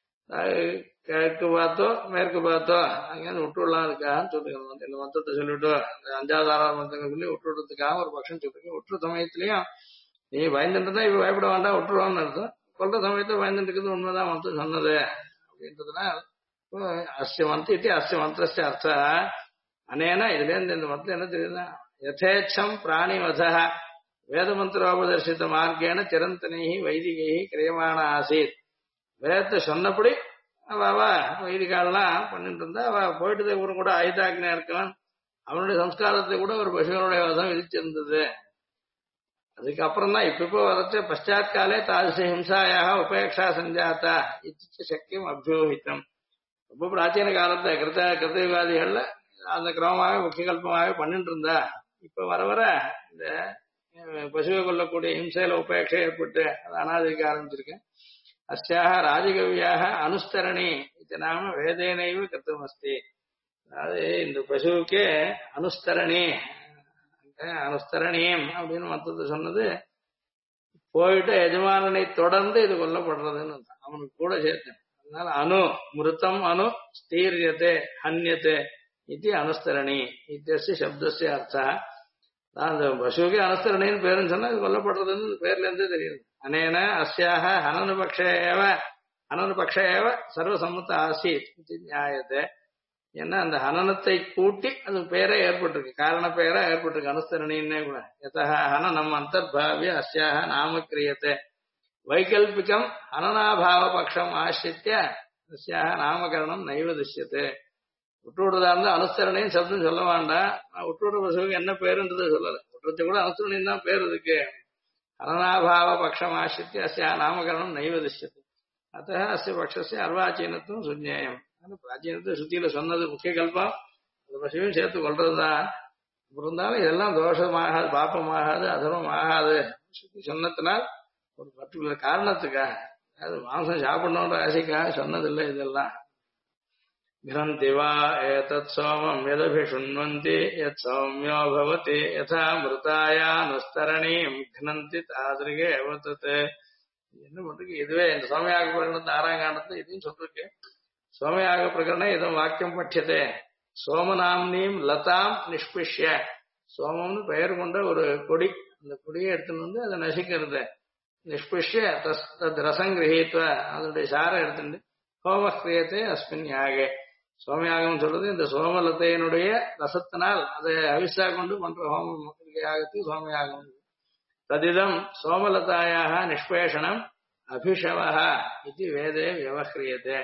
கிழக்கு பார்த்தோ மேற்கு பார்த்தோ அங்கேருந்து விட்டுடலாம் இருக்கான்னு சொல்லிருக்கோம். இந்த மொத்தத்தை சொல்லிவிட்டு அந்த 5வது 6வது மொத்தங்கள் சொல்லி விட்டு விடுறதுக்காக ஒரு பட்சம் சொல்லிருக்கோம். விட்டுற சமயத்திலையும் நீ பயந்துட்டு தான் இப்ப பயப்பட வேண்டாம் விட்டுருவான்னு அர்த்தம். கொல்ற சமயத்துல பயந்துட்டு இருக்கிறது உண்மைதான் மொத்தம் சொன்னது அப்படின்றதுனால அஸ்ய மந்திர இது அஸ்ய மந்திரஸ்ய அர்த்தா அனேனா. இதுல இருந்து இந்த மந்திரம் என்ன தெரியுதுன்னா, யதேச்சம் பிராணிவத வேத மந்திரோபதர்சித்த மார்க்கேன சிரந்தனை வைதிகை கிரியமான ஆசீத். வேதத்தை சொன்னபடி அவ வைதிகாலாம் பண்ணிட்டு இருந்தா, அவ போயிட்டு கூட ஆயுதாக்னியா இருக்கலாம். அவனுடைய சம்ஸ்காரத்தை கூட ஒரு பசுவனுடைய வதம் விதிச்சிருந்தது. அதுக்கப்புறம் தான் இப்ப வரச்ச பஷாத்காலே தாதிச ஹிம்சாயாக உபேட்சா சஞ்சாத்தா இச்சு சக்கியம் அபியோகித்தம். ரொம்ப பிராச்சீன காலத்தை கிருத்தயுகாதிகள்ல அந்த கிரமமாக முக்கிய கல்பமாக பண்ணிட்டு இருந்தா, இப்ப வர வர இந்த பசுவை கொள்ளக்கூடிய ஹிம்சையில உபேட்சை ஏற்பட்டு அது அனாதிக்க ஆரம்பிச்சிருக்கேன். அஸ்யாக ராஜகவியாக அனுஸ்தரணி இது நாம வேதேனைவு கருத்தமஸ்தி. அதாவது இந்த பசுவுக்கே அனுஸ்தரணி அனுஸ்தரணியம் அப்படின்னு மொத்தத்தை சொன்னது, போயிட்டு எஜமானனை தொடர்ந்து இது கொல்லப்படுறதுன்னு அவனுக்கு கூட சேர்த்தேன். அதனால அணு மிருத்தம் அணு ஸ்தீரியத்தை ஹன்யத்தை இது அனுஸ்தரணி இத்திய சப்தஸ்ய அர்த்தா. அந்த பசுவுக்கே அனுஸ்தரணின்னு பேருன்னு சொன்னா இது கொல்லப்படுறதுன்னு பேர்ல இருந்தே தெரியுது. அனேன அஸ்யாக ஹனனுபக்ஷ ஏவ சர்வசம்மத்த ஆசீத் நியாயத்தை. ஏன்னா அந்த ஹனனத்தை கூட்டி அது பேரே ஏற்பட்டிருக்கு, காரண பேரா ஏற்பட்டிருக்கு அனுஸ்தரணின்னே கூட. எதா ஹனனம் அந்தர்பாவிய அஸ்யாக நாமக்கிரியத்தை வைகல்பிகம் ஹனனாபாவ பட்சம் ஆசிரித்ய அஸ்யாக நாமகரணம் நைவ துஷ்யத்தை. விட்டு விடுறதா இருந்தா அனுசரணையும் சப்தம் சொல்ல வேண்டாம். விட்டு விடுற பசுவுக்கு என்ன பேருன்றது சொல்லல. விட்டுறதை கூட அனுசரணையும் தான் பேர் இருக்கு. அனநாபாவ பட்சம் ஆசிரித்து அஸ்யா நாமகரணம் நைவதிஷ்யத்து. அத்த அஸ்ய பட்சஸ்ய அர்வாச்சீனத்துவம் சுஜ்ஞேயம். பிராச்சீனத்தை சுத்தியில சொன்னது முக்கிய கல்பம். அந்த பசுவையும் சேர்த்து கொள்றதுதான். இருந்தாலும் இதெல்லாம் தோஷமாகாது, பாப்பமாகாது, அதர்மம் ஆகாது. சுத்தி சொன்னதுனால் ஒரு பர்டிகுலர் காரணத்துக்காக, அது மாംസം சாப்பிடணுன்ற ஆசைக்காக சொன்னதில்லை இதெல்லாம். கிரந்தி வா ஏதத் சோமம் யதபிஷுண்வந்தி யத் சௌமியோ பவதி யதா மிருதாயானுஸ்தரணீம் கினந்தி தாதிரிகே வதத். என்ன பண்றது? இதுவே இந்த சோமயாக பிரகடனத்தை 6ஆம் காண்டத்துல இதையும் சொல்லிருக்கு. சோமயாக பிரகடனம் இதம் வாக்கியம் பட்சத்தே சோமநாம்னீம் லதாம் நிஷ்பிஷ்ய. சோமம்னு பெயர் கொண்ட ஒரு கொடி, அந்த கொடியை எடுத்துன்னு வந்து அதை நசிக்கிறது. நிஷ்பிஷ்ய தத் ரசம் கிரகித்வ, அதனுடைய சாரம் எடுத்துட்டு ஹோம கிரியத்தை அஸ்மின் யாகே. சோமயாகம் சொல்றது இந்த சோமலத்தையினுடைய ரசத்தினால் அதை அவிசா கொண்டு பண்ற ஹோமம் யாகத்துக்கு சோமயாகம். ததிதம் சோமலதாயாக நிஷ்பேஷணம் அபிஷவஹ இது வேதே வியவஹ்ரியதே.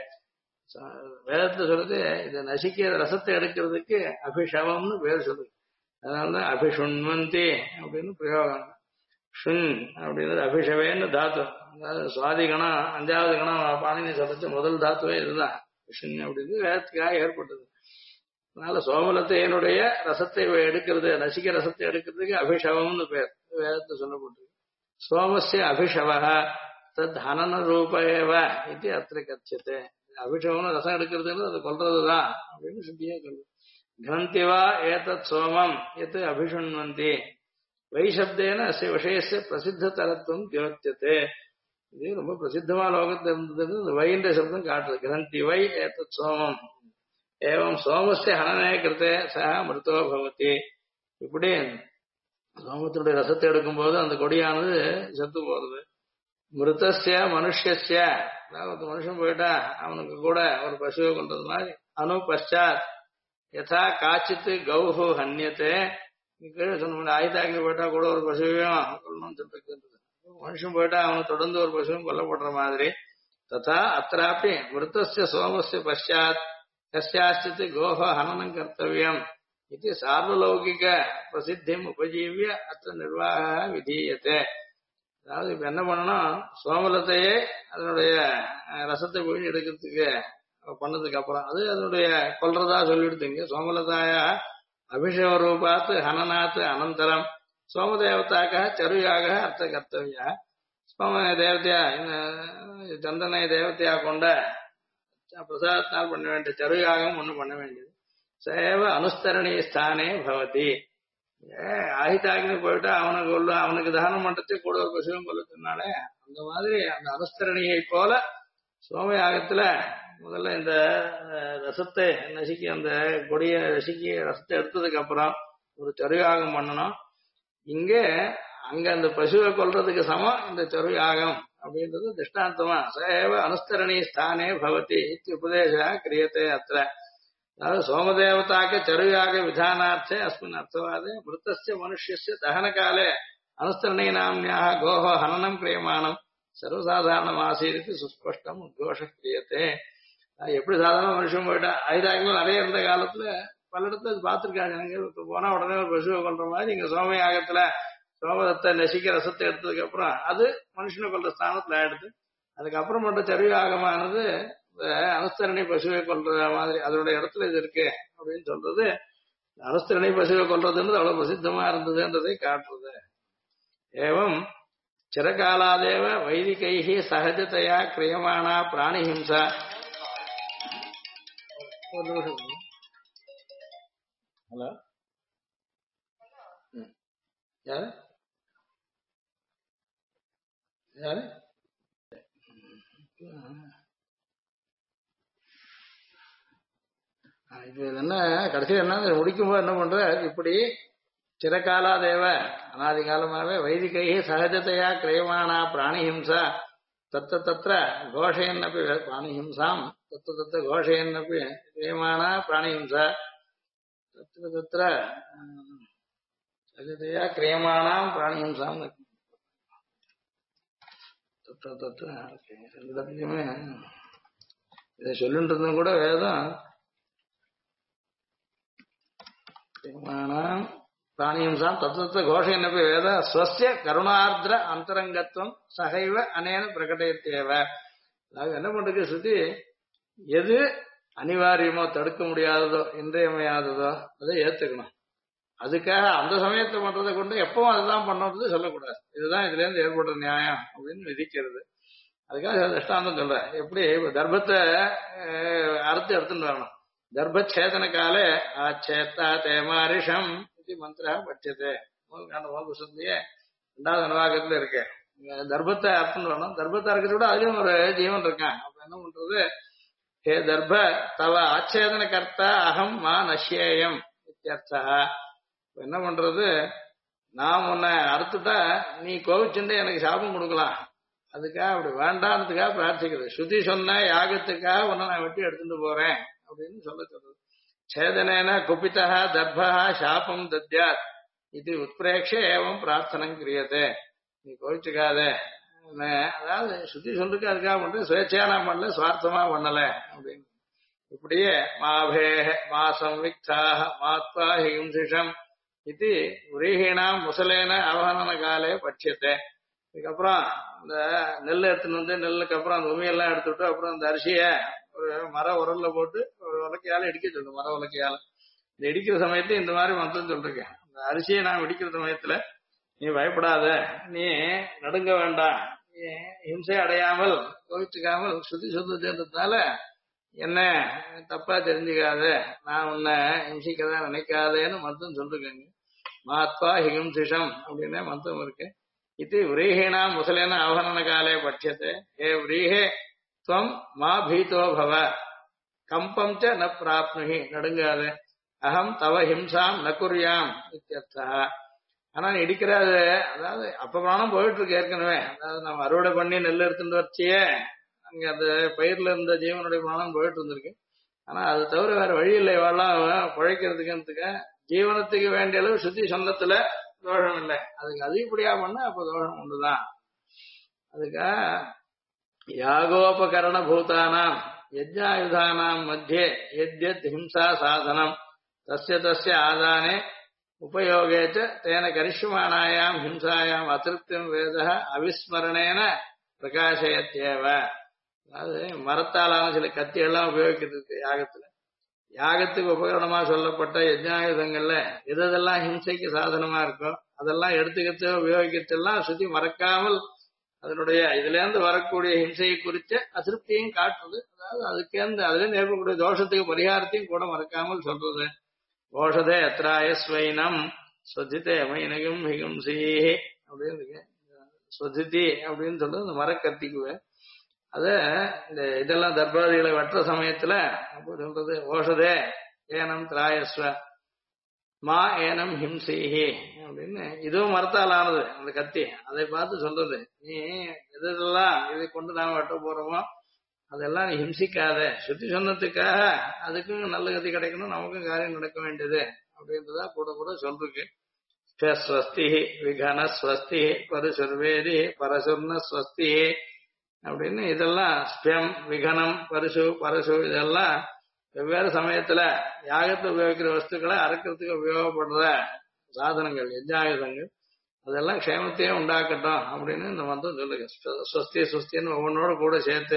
வேதத்தை சொல்றது இதை நசிக்கிற ரசத்தை எடுக்கிறதுக்கு அபிஷவம்னு பேர் சொல்லுது. அதனாலதான் அபிஷுண்வந்தி அப்படின்னு பிரயோகம். ஷுன் அப்படின்றது அபிஷவேன்னு தாத்து. அதாவது சுவாதி கணம் 5வது கணம் பாணினி சொல்றது முதல் தாத்துவே இதுதான். ஷுன் அப்படின்னு வேதத்துக்காக ஏற்பட்டது. அதனால சோமலத்தையினுடைய ரசத்தை எடுக்கிறது, நசிக்க ரசத்தை எடுக்கிறதுக்கு அபிஷவம்னு பேர் வேதத்தை சொல்லப்பட்டிருக்கு. சோமஸ்ய அபிஷவஹ தத் ஹனன ரூபேவ இது அத்திர கட்சியத்தை. அபிஷவம்னு ரசம் எடுக்கிறதுன்னு அது கொல்றதுதான் அப்படின்னு சுத்தியே சொல்லுது. கிரந்திவா ஏதத் சோமம் எத் அபிஷுண்வந்தி வைசப்தேன அஸ்ய விஷயஸ்ய பிரசித்த தரத்துவம் தியோத்தியதே. இது ரொம்ப பிரசித்தமா லோகத்தில் இருந்தது. இந்த வைன்ற சப்தம் காட்டுது. கிரந்தி வை ஏதத் சோமம் ஏவம் சோமஸ்ய ஹனனே கிருத்தே சஹ மிருத்தோ பவதி. இப்படி சோமத்தினுடைய ரசத்தை எடுக்கும் போது அந்த கொடியானது செத்து போறது. மிருத்தஸ்ய மனுஷ்யஸ்ய, அதாவது மனுஷன் போயிட்டா அவனுக்கு கூட ஒரு பசுவை கொண்டது மாதிரி. அனு பஷாத் யதா காச்சித்து கௌஹு ஹன்யத்தே. கீழே சொன்ன ஆயுதாக்கி போயிட்டா கூட ஒரு பசுவையும் கொல்லணும்னு சொல்லிட்டு மனுஷன் போயிட்டா அவனுக்கு தொடர்ந்து ஒரு பசுவும் கொல்லப்படுற மாதிரி. ததா அत्रापि மிருத்தஸ்ய சோமஸ்ய பஷாத் கஸ்யாச்சித் கோஹ ஹனனம் கர்த்தவியம் இது சார்வலௌகிக பிரசித்திம் உபஜீவிய அத்த நிர்வாக விதீயத்தை. அதாவது இப்ப என்ன பண்ணணும், சோமலத்தையே அதனுடைய ரசத்தை போய் எடுக்கிறதுக்கு பண்ணதுக்கு அப்புறம் அது அதனுடைய கொல்றதா சொல்லிடுதுங்க. சோமலதாயா அபிஷேக ரூபாத்து ஹனநாத் அனந்தரம் சோமதேவத்தாக சருயாக அர்த்த கர்த்தவியா. சோம தேவதையா சந்தனை தேவதையா கொண்ட பிரசாதத்தினால் பண்ண வேண்டிய சருயாகம் ஒண்ணு பண்ண வேண்டியது. சேவ அனுஸ்தரணி ஸ்தானே பவதி. ஆஹிதாகினி போயிட்டா அவனுக்கு அவனுக்கு தானம் பண்றதே கூட ஒரு பசுவும் கொல்லத்தினால அந்த மாதிரி அந்த அனுஸ்தரணியை போல சோமயாகத்துல முதல்ல இந்த ரசத்தை நசுக்கி அந்த கொடியை நசுக்கி ரசத்தை எடுத்ததுக்கு அப்புறம் ஒரு சருயாகம் பண்ணணும். இங்கே அங்க அந்த பசுவை கொல்றதுக்கு சமம் இந்த சருயாகம் அப்படின்றது திருஷ்டாந்தமா. சேவ அனுஸ்தரணி ஸ்தானே பவதி உபதேச கிரியத்தை அத்திர. அதாவது சோமதேவதாக சருயாக விதானார்த்தே அஸ்மின் அர்த்தவாதே மிருத்தஸ்ய மனுஷ்யஸ்ய தகன காலே அனுஸ்தரணை நாம்யாக கோஹோ ஹனனம் கிரியமானம் சர்வசாதாரணம் ஆசீருக்கு சுஸ்பஷ்டம் உத்கோஷ கிரியத்தே. எப்படி சாதாரண மனுஷன் போயிட்டா ஐதாயிரம் நிறைய இருந்த காலத்துல பல இடத்துல அது பார்த்திருக்காங்க. போனா உடனே ஒரு பசுவை கொள்ற மாதிரி இங்க சோமயாகத்துல சோமதத்தை நசிக்க ரசத்தை எடுத்ததுக்கு அப்புறம் அது மனுஷனை கொள்ற ஸ்தானத்துல ஆயிடுது. அதுக்கப்புறம் பண்ற சருயாகமானது அனுஸ்தரணை பசுவை கொல்ற மாதிரி அதனுடைய இடத்துல இது இருக்கு அப்படின்னு சொல்றது. அனுஸ்தரணை பசுவை கொல்றதுன்றது அவ்வளவு பிரசித்தமா இருந்ததுன்றதை காட்டுறது. ஏவம் சிறகாலாதேவ வைதிகைஹி சகஜத்தையா கிரியமானா பிராணிஹிம்சா. ஒரு நிமிஷம். ஹலோ, யாரு யாரு இப்ப என்ன கடைசியில் என்ன முடிக்கும்போது என்ன பண்ற, இப்படி சிறகாலா தேவ அனாதி காலமாவே வைதிகை சகஜத்தையா கிரியமானா பிராணிஹிம்சா தத்த தத்திர கோஷயன்னப்பி பிராணிஹிம்சாம் தத்த தத்த கோஷயன்னப்பி கிரியமானா பிராணிஹிம்சா தத்திர தத்திர சகஜத்தையா கிரியமானாம் பிராணிஹிம்சாம் தத்திர தத்திர ரெண்டு இடத்துலையுமே இதை சொல்லிட்டு இருந்தும் கூட வேதம் பிராணிஹிம்சாம் தத்துவ கோஷயன்னப்பி வேத ஸ்வஸ்ய கருணார்திர அந்தரங்கத்துவம் சகைவ அனேன பிரகடயத்தேவ. அதாவது என்ன பண்றது ஸ்ருதி, எது அனிவாரியமோ தடுக்க முடியாததோ இன்றியமையாததோ அதை ஏத்துக்கணும். அதுக்காக அந்த சமயத்தை பண்றதை கொண்டு எப்பவும் அதுதான் பண்றது சொல்லக்கூடாது. இதுதான் இதுல இருந்து ஏற்படுற நியாயம் அப்படின்னு விதிக்கிறது. அதுக்காக திஷ்டாந்தம் சொல்றேன். எப்படி தர்ப்பத்தை அறுத்து எடுத்துட்டு வரணும். தர்ப்பேதன காலே ஆச்சேத்தா தேமாரிஷம் இது மந்திரா பட்சத்து புஸ்தகத்திலேயே 2வது அனுவாகத்துல இருக்கு. தர்ப்பத்தை அறுத்துட்டு வரணும். தர்ப்பத்தை அறுக்கிறத விட அதுலயும் ஒரு ஜீவன் இருக்கான். அப்ப என்ன பண்றது, ஹே தர்ப தவ ஆச்சேதன கர்த்தா அகம் மா நஷ்யேயம் இத்தியர்த்தா. என்ன பண்றது, நான் உன்னை அறுத்துட்டா நீ கோவிச்சுட்டு எனக்கு சாபம் கொடுக்கலாம், அதுக்காக அப்படி வேண்டான்றதுக்காக பிரார்த்திக்கிறது. ஸ்ருதி சொன்ன யாகத்துக்காக உன்னை நான் வெட்டி எடுத்துட்டு போறேன் அப்படின்னு சொல்ல சொல்றது. சேதனேன குபிதா தர்பா சாபம் தத்யாத் இது உத்பிரேட்ச ஏவம் பிரார்த்தனம் கிரியதே. நீ கோவிச்சுக்காத, அதாவது ஸ்ருதி சொல்றதுக்கு அதுக்காக பண்றது, சுயேட்சையா நான் பண்ணல, சுவார்த்தமா பண்ணல அப்படின்னு. இப்படியே மாபே மாசம் விக்தாக மாத்வா ஹிம்சிஷம் இது விரீஹீனாம் முசலேன அவகனன காலே பட்சியத்தை. இதுக்கப்புறம் இந்த நெல் எடுத்துன்னு வந்து நெல்லுக்கு அப்புறம் அந்த உமியெல்லாம் எடுத்துட்டு அப்புறம் அந்த அரிசியை ஒரு மர உரல்ல போட்டு ஒரு உலக்கையால இடிக்க சொல்லு. மர உலக்கையால இந்த இடிக்கிற சமயத்துல இந்த மாதிரி மந்திரம் சொல்றேன். அந்த அரிசியை நான் இடிக்கிற சமயத்துல நீ பயப்படாத, நீ நடுங்க வேண்டாம், நீ ஹிம்சை அடையாமல் கோவிச்சுக்காமல் ஸ்ருதி சொல்றதுன்றதுனால என்ன தப்பா தெரிஞ்சுக்காத, நான் உன்னை ஹிம்சிக்கதான் நினைக்காதேன்னு மந்திரம் சொல்லிருக்கேங்க. மாத்வா ஹிம்சிஷம் அப்படின்னே மந்திரம் இருக்கு. இது விரீஹிணா முசலேன அவகனன காலே பட்சியத்தை. ஹே விரீஹே துவம் மா பீதோ பவ கம்பம் ச ந பிராப்னுஹி, நடுங்காத. அகம் தவ ஹிம்சாம் ந குர்யாம் இத்தியர்த்தா. ஆனா நீ இடிக்கிறாது, அதாவது அப்ப பிராணம் போயிட்டு இருக்கு ஏற்கனவே. அதாவது நம்ம அறுவடை பண்ணி நெல் எடுத்துட்டு வச்சியே அங்க அந்த பயிர்ல இருந்த ஜீவனுடைய பிராணம் போயிட்டு இருந்திருக்கு. ஆனா அது தவிர வேற வழி இல்லை, வாழலாம் பிழைக்கிறதுக்கு. ஜீவனத்துக்கு வேண்டிய அளவு சுத்தி சொந்தத்துல தோஷம் இல்லை, அதுக்கு அதிகப்படியா பண்ணா அப்ப தோஷம் உண்டுதான். அதுக்காக யாகோபகரண பூதானாம் யஜ்ஞாயுதானாம் மத்தியே யத்யத் ஹிம்சா சாதனம் தஸ்ய தஸ்ய ஆதானே உபயோகேச்ச தேன கரிஷ்யமானாயாம் ஹிம்சாயாம் அதிருப்தியம் வேத அவிஸ்மரணேன பிரகாசயத்தேவ. அதாவது மரத்தாலான சில கத்தியெல்லாம் உபயோகிக்கிறது யாகத்துல. யாகத்துக்கு உபகரணமா சொல்லப்பட்ட யஜ்ஞாயுதங்கள்ல எதெல்லாம் ஹிம்சைக்கு சாதனமா இருக்கோ அதெல்லாம் எடுத்துக்கிட்டு உபயோகிக்கிறதெல்லாம் சுத்தி மறக்காமல் அதனுடைய இதுல இருந்து வரக்கூடிய ஹிம்சையை குறிச்ச அதிருப்தியையும் காட்டுறது. அதாவது அதுக்கேந்து அதுல இருந்து ஏற்படக்கூடிய தோஷத்துக்கு பரிகாரத்தையும் கூட மறக்காமல் சொல்றது. ஓஷதே எத்ராயஸ்வைனம் ஸ்வதிதே மைனகம் ஹிகம்சி அப்படின்னு ஸ்வதிதி அப்படின்னு சொல்றது இந்த மரக்கத்திக்குவேன். அத இந்த இதெல்லாம் தர்பாதிகளை வெட்டுற சமயத்துல அப்போ சொல்றது ஓஷதே ஏனம் திராயஸ்வ மா ஏனம் ஹிம்சிஹி அப்படின்னு. இதுவும் மரத்தால் ஆனது அந்த கத்தி. அதை பார்த்து சொல்றது, நீ எதெல்லாம் இதை கொண்டு நாம வெட்ட போறோமோ அதெல்லாம் நீ ஹிம்சிக்காத. சுத்தி சொன்னதுக்காக அதுக்கும் நல்ல கதி கிடைக்கணும், நமக்கும் காரியம் நடக்க வேண்டியது அப்படின்றதா கூட கூட சொல்றேன். ஸ்வஸ்தி விகன ஸ்வஸ்தி பரிசுர்வேதி பரசுர்ண ஸ்வஸ்தி அப்படின்னு இதெல்லாம் ஸ்பியம் விகனம் பரிசு பரசு இதெல்லாம் வெவ்வேறு சமயத்துல யாகத்தை உபயோகிக்கிற வஸ்துக்களை அறுக்கிறதுக்கு உபயோகப்படுற சாதனங்கள் யஜ்ஞாயுதங்கள். அதெல்லாம் க்ஷேமத்தையே உண்டாக்கட்டும் அப்படின்னு இந்த மந்திரம் சொல்லுங்க. ஸ்வஸ்தி சுஸ்தின்னு ஒவ்வொன்னோட கூட சேர்த்து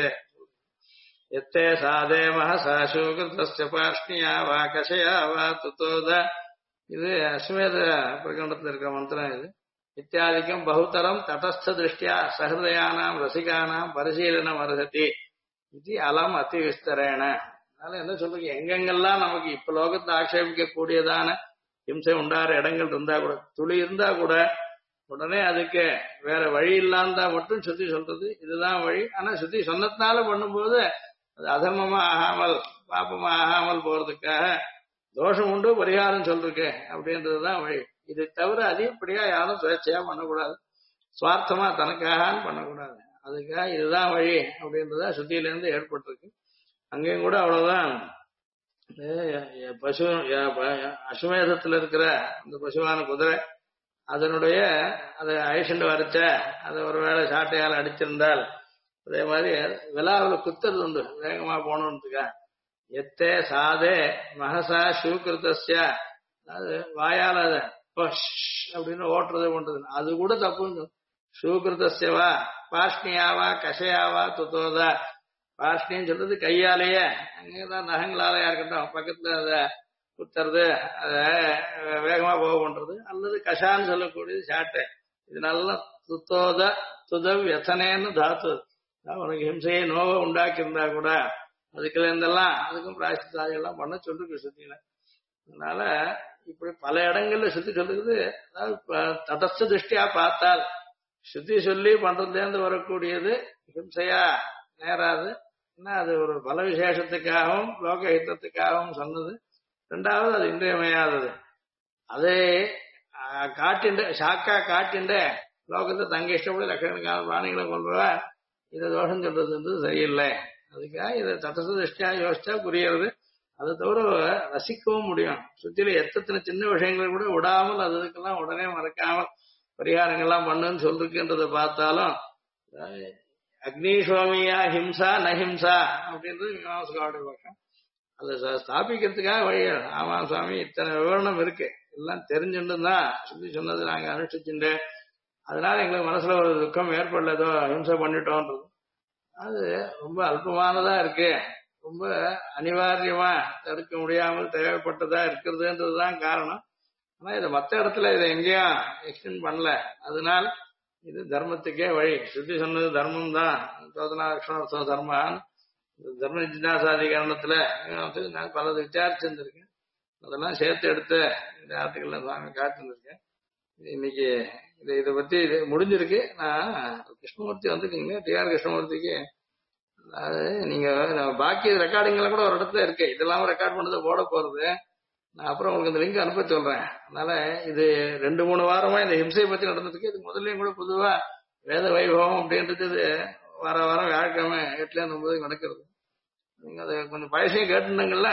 எத்தே சாதேமஹ சாசூகிருதஸ்ய பார்ஷ்ணியா வா கஷயா வா துதோத. இது அஸ்வமேத பிரகண்டத்தில் இருக்கிற மந்திரம். இது இத்தியாதிக்கம் பகுத்தரம் தடஸ்த திருஷ்டியா சஹிருதயானாம் ரசிகானாம் பரிசீலனம் அருகதி இது அலம் அதி விஸ்தரேன. அதனால என்ன சொல்றீங்க, எங்கெங்கெல்லாம் நமக்கு இப்ப லோகத்தை ஆட்சேபிக்க கூடியதான ஹிம்சை உண்டாகிற இடங்கள் இருந்தா கூட, துளி இருந்தா கூட உடனே அதுக்கு வேற வழி இல்லாந்தா மட்டும் சுத்தி சொல்றது இதுதான் வழி. ஆனா சுத்தி சொன்னதுனால பண்ணும்போது அது அதர்மமா ஆகாமல் பாப்பமா ஆகாமல் போறதுக்காக தோஷம் உண்டு பரிகாரம் சொல்றேன் அப்படின்றதுதான் வழி. இதை தவிர அதிகப்படியா யாரும் சுயேட்சையா பண்ணக்கூடாது, சுவார்த்தமா தனக்காக பண்ணக்கூடாது. அதுக்காக இதுதான் வழி அப்படின்றதா சுத்தியில இருந்து ஏற்பட்டிருக்கு. அங்கேயும் கூட அவ்வளவுதான். பசு அசுமேதத்துல இருக்கிற அந்த பசுவான குதிரை அதனுடைய அதை அழிச்சுண்டு வரைச்ச அதை ஒருவேளை சாட்டையால் அடிச்சிருந்தால் அதே மாதிரி விழாவில் குத்துறது உண்டு வேகமா போனதுக்கா. எத்தே சாதே மகசா சூக்கிருத்திய அது வாயால அத பஷ் அப்படின்னு ஓட்டுறது பண்றது அது கூட தப்புன்னு சூகிருதஸ்யவா பாஷ்ணியாவா கஷயாவா துத்தோதா பாஷ்ணின்னு சொல்றது கையாலேயே அங்கதான் நகங்களாலயா இருக்கட்டும் பக்கத்துல அத குத்துறது அத வேகமா போக பண்றது அல்லது கஷான்னு சொல்லக்கூடியது சாட்டை இது நல்லா துத்தோத துதவ் எத்தனேன்னு தாத்து உனக்கு ஹிம்சையை நோவை உண்டாக்கி இருந்தா கூட அதுக்குல இருந்தெல்லாம் அதுக்கும் பிராயசித்தாதிகள்லாம் பண்ண சொல்லிருக்கு சுத்தியில அதனால இப்படி பல இடங்கள்ல சுத்தி சொல்லுறது அதாவது தடஸ்த திருஷ்டியா பார்த்தால் சுத்தி சொல்லி பண்றதுலேருந்து வரக்கூடியது ஹிம்சையா நேராது ஏன்னா அது ஒரு பல விசேஷத்துக்காகவும் லோக ஹித்தத்துக்காகவும் சொன்னது ரெண்டாவது அது இன்றியமையாதது அதே காட்டிண்ட சாக்கா காட்டிண்ட லோகத்தை தங்க இஷ்டப்படி லட்சக்கணக்கான பிராணிகளை கொள்றவா இதை தோஷம் சொல்றதுன்றது சரியில்லை அதுக்காக இதை தடஸ்த திருஷ்டியா யோசிச்சா புரியறது அதை தவிர ரசிக்கவும் முடியும் சுத்தில எத்தனை சின்ன விஷயங்களை கூட விடாமல் அதுக்கெல்லாம் உடனே மறக்காமல் பரிகாரங்கள்லாம் பண்ணுன்னு சொல்லிருக்குன்றதை பார்த்தாலும் அக்னிஸ்வாமியா ஹிம்சா நஹிம்சா அப்படின்றது மீமாம்சகாவுடைய பக்கம் அதை ஸ்தாபிக்கிறதுக்காக வழி ஆமா சுவாமி இத்தனை விவரணம் இருக்கு எல்லாம் தெரிஞ்சுட்டு தான் சுத்தி சொன்னது நாங்க அனுஷ்டிச்சுட்டு அதனால எங்களுக்கு மனசுல ஒரு துக்கம் ஏற்படலதோ ஹிம்சை பண்ணிட்டோன்றது அது ரொம்ப அல்பமானதா இருக்கு ரொம்ப அனிவாரியமா தடுக்க முடியாமல் தேவைப்பட்டதா இருக்கிறதுன்றதுதான் காரணம் ஆனா இதை மற்ற இடத்துல இதை எங்கேயும் எக்ஸ்டெண்ட் பண்ணல அதனால இது தர்மத்துக்கே வழி சுத்தி சொன்னது தர்மம் தான் சோதனா லட்சண தர்மான் தர்ம ஜிஜாசாதிகரணத்துல நான் பலது விசாரிச்சிருந்திருக்கேன் அதெல்லாம் சேர்த்து எடுத்து இந்த ஆர்டிகள்ல சுவாமி காட்டிருந்திருக்கேன் இன்னைக்கு இதை பத்தி இது முடிஞ்சிருக்கு நான் கிருஷ்ணமூர்த்தி வந்துருக்கீங்க டிஆர் கிருஷ்ணமூர்த்திக்கு அதாவது நீங்க பாக்கி ரெக்கார்டிங்ல கூட ஒரு இடத்துல இருக்கு இதெல்லாம் ரெக்கார்ட் பண்ணதை போட போறது நான் அப்புறம் உங்களுக்கு இந்த லிங்க் அனுப்ப சொல்றேன் அதனால இது 2-3 வாரமா இந்த ஹிம்சையை பத்தி நடந்ததுக்கு இது முதல்லயும் கூட பொதுவா வேத வைபவம் அப்படின்றது இது வாரம் வியாழக்கிழமை 8-9 நடக்கிறது நீங்க அதை கொஞ்சம் பழசையும் கேட்டுருந்தீங்கல்ல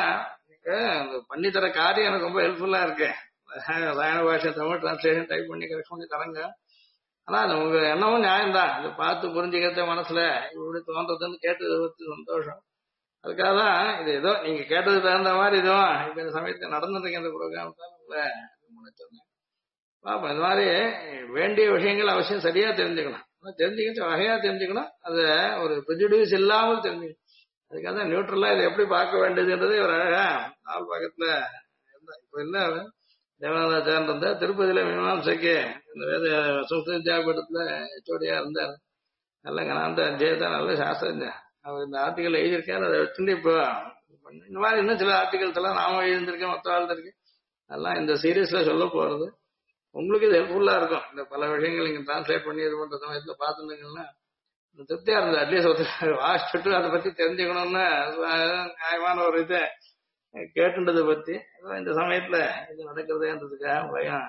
பண்ணித்தர காரியம் எனக்கு ரொம்ப ஹெல்ப்ஃபுல்லா இருக்கு ராயண பாஷை தமிழ் டிரான்ஸ்லேஷன் டைப் பண்ணி கரெக்ட் பண்ணி தரங்க ஆனா உங்க எண்ணமும் நியாயம்தான் இதை பார்த்து புரிஞ்சுக்கிறத மனசுல இப்படி தோன்றதுன்னு கேட்டதை பத்தி சந்தோஷம் அதுக்காக தான் இது ஏதோ நீங்க கேட்டது தகுந்த மாதிரி இதுவும் இப்ப இந்த சமயத்துல நடந்துருக்கு இந்த ப்ரோக்ராம் தான் உங்களை சொன்னேன் பாப்பா இந்த மாதிரி வேண்டிய விஷயங்கள் அவசியம் சரியா தெரிஞ்சுக்கணும் தெரிஞ்சுக்கிட்டு வகையா தெரிஞ்சுக்கணும் அதை ஒரு ப்ரெஜுடியூஸ் இல்லாமல் தெரிஞ்சுக்கணும் அதுக்காக தான் நியூட்ரலா இதை எப்படி பார்க்க வேண்டியதுன்றது ஒரு அழகா நாள் பக்கத்துல இப்ப என்ன தேவநாதாச்சாரன் இருந்தா திருப்பதியில மீமாம்சைக்கு இந்த வேத சம்ஸ்கிருத வித்யாபீடத்துல ஹெச்ஓடியா இருந்தார் நல்ல கனாந்த அத்தியாயத்தா நல்ல சாஸ்திரம் அவர் இந்த ஆர்டிகல் எழுதியிருக்காரு அதை வச்சுட்டு இப்போ இந்த மாதிரி இன்னும் சில ஆர்டிகல்ஸ் எல்லாம் நாம எழுதியிருக்கேன் மொத்த எழுதிருக்கேன் அதெல்லாம் இந்த சீரீஸ்ல சொல்ல போறது உங்களுக்கு இது ஹெல்ப்ஃபுல்லா இருக்கும் இந்த பல விஷயங்கள் நீங்க டிரான்ஸ்லேட் பண்ணி இது பண்ற சமயத்துல பாத்துருந்தீங்கன்னா திருப்தியா இருந்தது அட்லீஸ்ட் வாசிச்சுட்டு அதை பத்தி தெரிஞ்சுக்கணும்னு நியாயமான ஒரு இதை கேட்டுன்றதை பத்தி இந்த சமயத்துல இது நடக்கிறதுன்றதுக்காக பயம்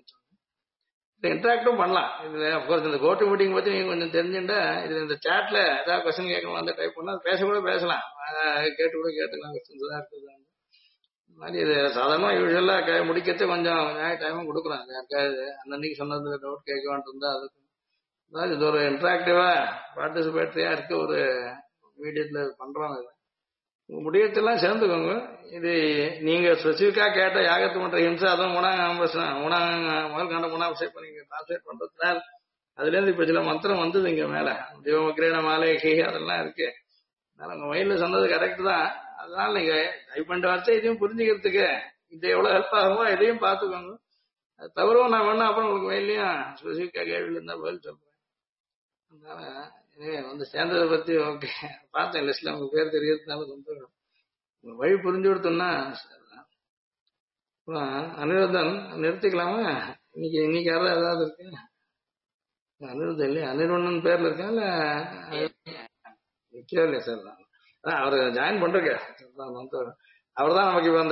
இன்டராக்டும் பண்ணலாம் இதுல அப்கோர்ஸ் இந்த கோட்டு மீட்டிங் பத்தி நீங்க கொஞ்சம் தெரிஞ்சுட்டா இது இந்த சாட்ல ஏதாவது கொஸ்டின் கேட்கணும் அந்த டைப் பண்ணா பேச கூட பேசலாம் கேட்டு கூட கேட்டுக்கலாம் கொஸ்டின்ஸ் தான் இருக்குது இந்த மாதிரி இது சாதாரணமா யூஸ்வலா முடிக்கிறது கொஞ்சம் டைமும் கொடுக்குறோம் யாருக்காவது அன்னன்னைக்கு சொன்னது டவுட் கேட்க வேண்டியிருந்தா அதுக்கு அதாவது இது ஒரு இன்டராக்டிவா பார்ட்டிசிபேட்டரியா இருக்க ஒரு மீடியத்துல பண்றோம் இது முடியத்தெல்லாம் சேர்ந்துக்கோங்க இது நீங்க ஸ்பெசிபிக்கா கேட்ட யாகத்து பண்ற ஹிம்சை அதுவும் முதல் கண்ட மூணாம் நீங்க டிரான்ஸ்லேட் பண்றதுனால அதுல இருந்து இப்ப சில மந்திரம் வந்தது இங்க மேல திவமக்கிரேன மாலேகி அதெல்லாம் இருக்கு அதனால உங்க மைண்ட்ல சொன்னது கரெக்ட் தான் அதனால நீங்க டைப் பண்ணிட்டு வச்சா இதையும் புரிஞ்சுக்கிறதுக்கு இது எவ்வளவு ஹெல்ப் ஆகுமோ இதையும் பாத்துக்கோங்க அது தவிரவும் நான் வேணா அப்புறம் உங்களுக்கு மெயிலையும் ஸ்பெசிபிக்கா கேள்வி இருந்தா பதில் சொல்றேன் அதனால வந்து சேர்ந்ததை பத்தி ஓகே பார்த்தேன் லிஸ்ட்ல உங்க பேர் தெரியறதுனால சந்தோஷம் வழி புரிஞ்சு கொடுத்தோம்னா அனிருத்தன் நிறுத்திக்கலாமா இன்னைக்கு யாராவது ஏதாவது இருக்கு அனிருத்தன் இல்லையா அனிர்வண்ணன் பேர்ல இருக்கா இல்ல நிக்கவே இல்லையா சார் தான் அவரு ஜாயின் பண்றேன் அவர் தான் நமக்கு இப்ப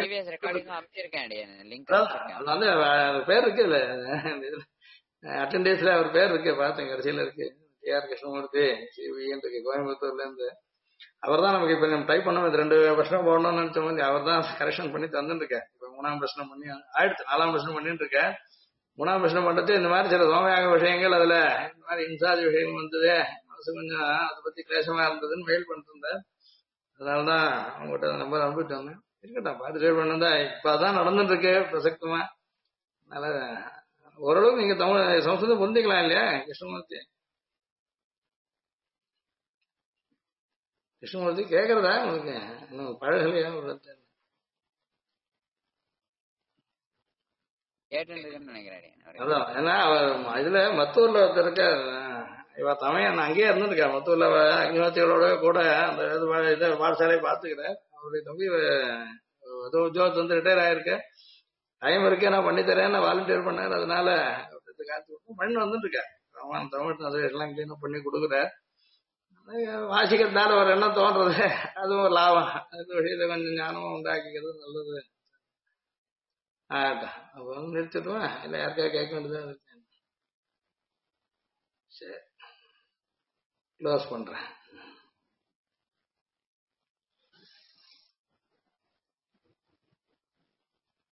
அந்த பேர் இருக்கு இல்ல அட்டெண்டேஸ்ல அவர் பேர் இருக்கு பார்த்தேன் கடைசியில இருக்கு டிஆர் கிருஷ்ணமூர்த்தி இருக்கு கோயம்புத்தூர்ல இருந்து அவர் தான் நமக்கு இப்ப நம்ம டைப் பண்ணோம் 2 பிரச்சனை போடணும்னு நினைச்ச மாதிரி அவர் தான் கரெக்ஷன் பண்ணி தந்துட்டு இருக்கேன் இப்ப 3ஆம் பிரச்சனை பண்ணி ஆயிடுச்சு 4ஆம் பிரச்சனை பண்ணிட்டு இருக்கேன் 3ஆம் பிரச்சனை பண்றது இந்த மாதிரி சில சோமயாக விஷயங்கள் அதுல இந்த மாதிரி இன்சார்ஜ் விஷயங்கள் வந்தது மனசு கொஞ்சம் அதை பத்தி கிளேசமா இருந்ததுன்னு மெயில் பண்ணிட்டு இருந்தேன் அதனாலதான் அவங்ககிட்ட நம்பர் அனுப்பிட்டு வந்தேன் இருக்கட்டும் பார்த்துட்டே பண்ணதான் இப்ப அதான் நடந்துட்டு இருக்கு பிரசக்தமா. அதனால ஓரளவுக்கு நீங்க தமிழ் சம்ஸ்கிருதம் புரிஞ்சுக்கலாம் இல்லையா கிருஷ்ணமூர்த்தி? கிருஷ்ணமூர்த்தி கேக்குறதா உங்களுக்கு? இன்னும் பழகலையா ஒரு வார்த்தை? கேட்டுருக்குன்னு நினைக்கிறேன் அவரு. அதான் ஏன்னா அவர் இதுல மத்தூர்ல ஒருத்தர் இருக்கார். இவ தமிழ் அங்கேயே இருந்திருக்கா மத்தூர்ல அக்னிவாத்திகளோட கூட அந்த இதை பாடசாலையை பாத்துக்கிறேன். அவருடைய தம்பி ஏதோ உத்தியோகத்து வந்து ரிட்டையர் ஆயிருக்க. டைம் இருக்கு நான் பண்ணி தரேன் நான் வாலண்டியர் பண்ணாரு. அதனால பண்ணி வந்துட்டு இருக்கேன். அவன் தமிழ் அது எல்லாம் கிளீன் பண்ணி கொடுக்குறேன். வாசிக்கிறதுனால ஒரு எண்ணம் தோன்றது அதுவும் ஒரு லாபம். அது வழியில கொஞ்சம் ஞானமும் உண்டாக்கிக்கிறது நல்லது. அப்ப வந்து நிறுத்திடுவேன். இல்ல யாருக்கா கேட்க வேண்டியதான் இருக்கு. சரி க்ளோஸ் பண்றேன்.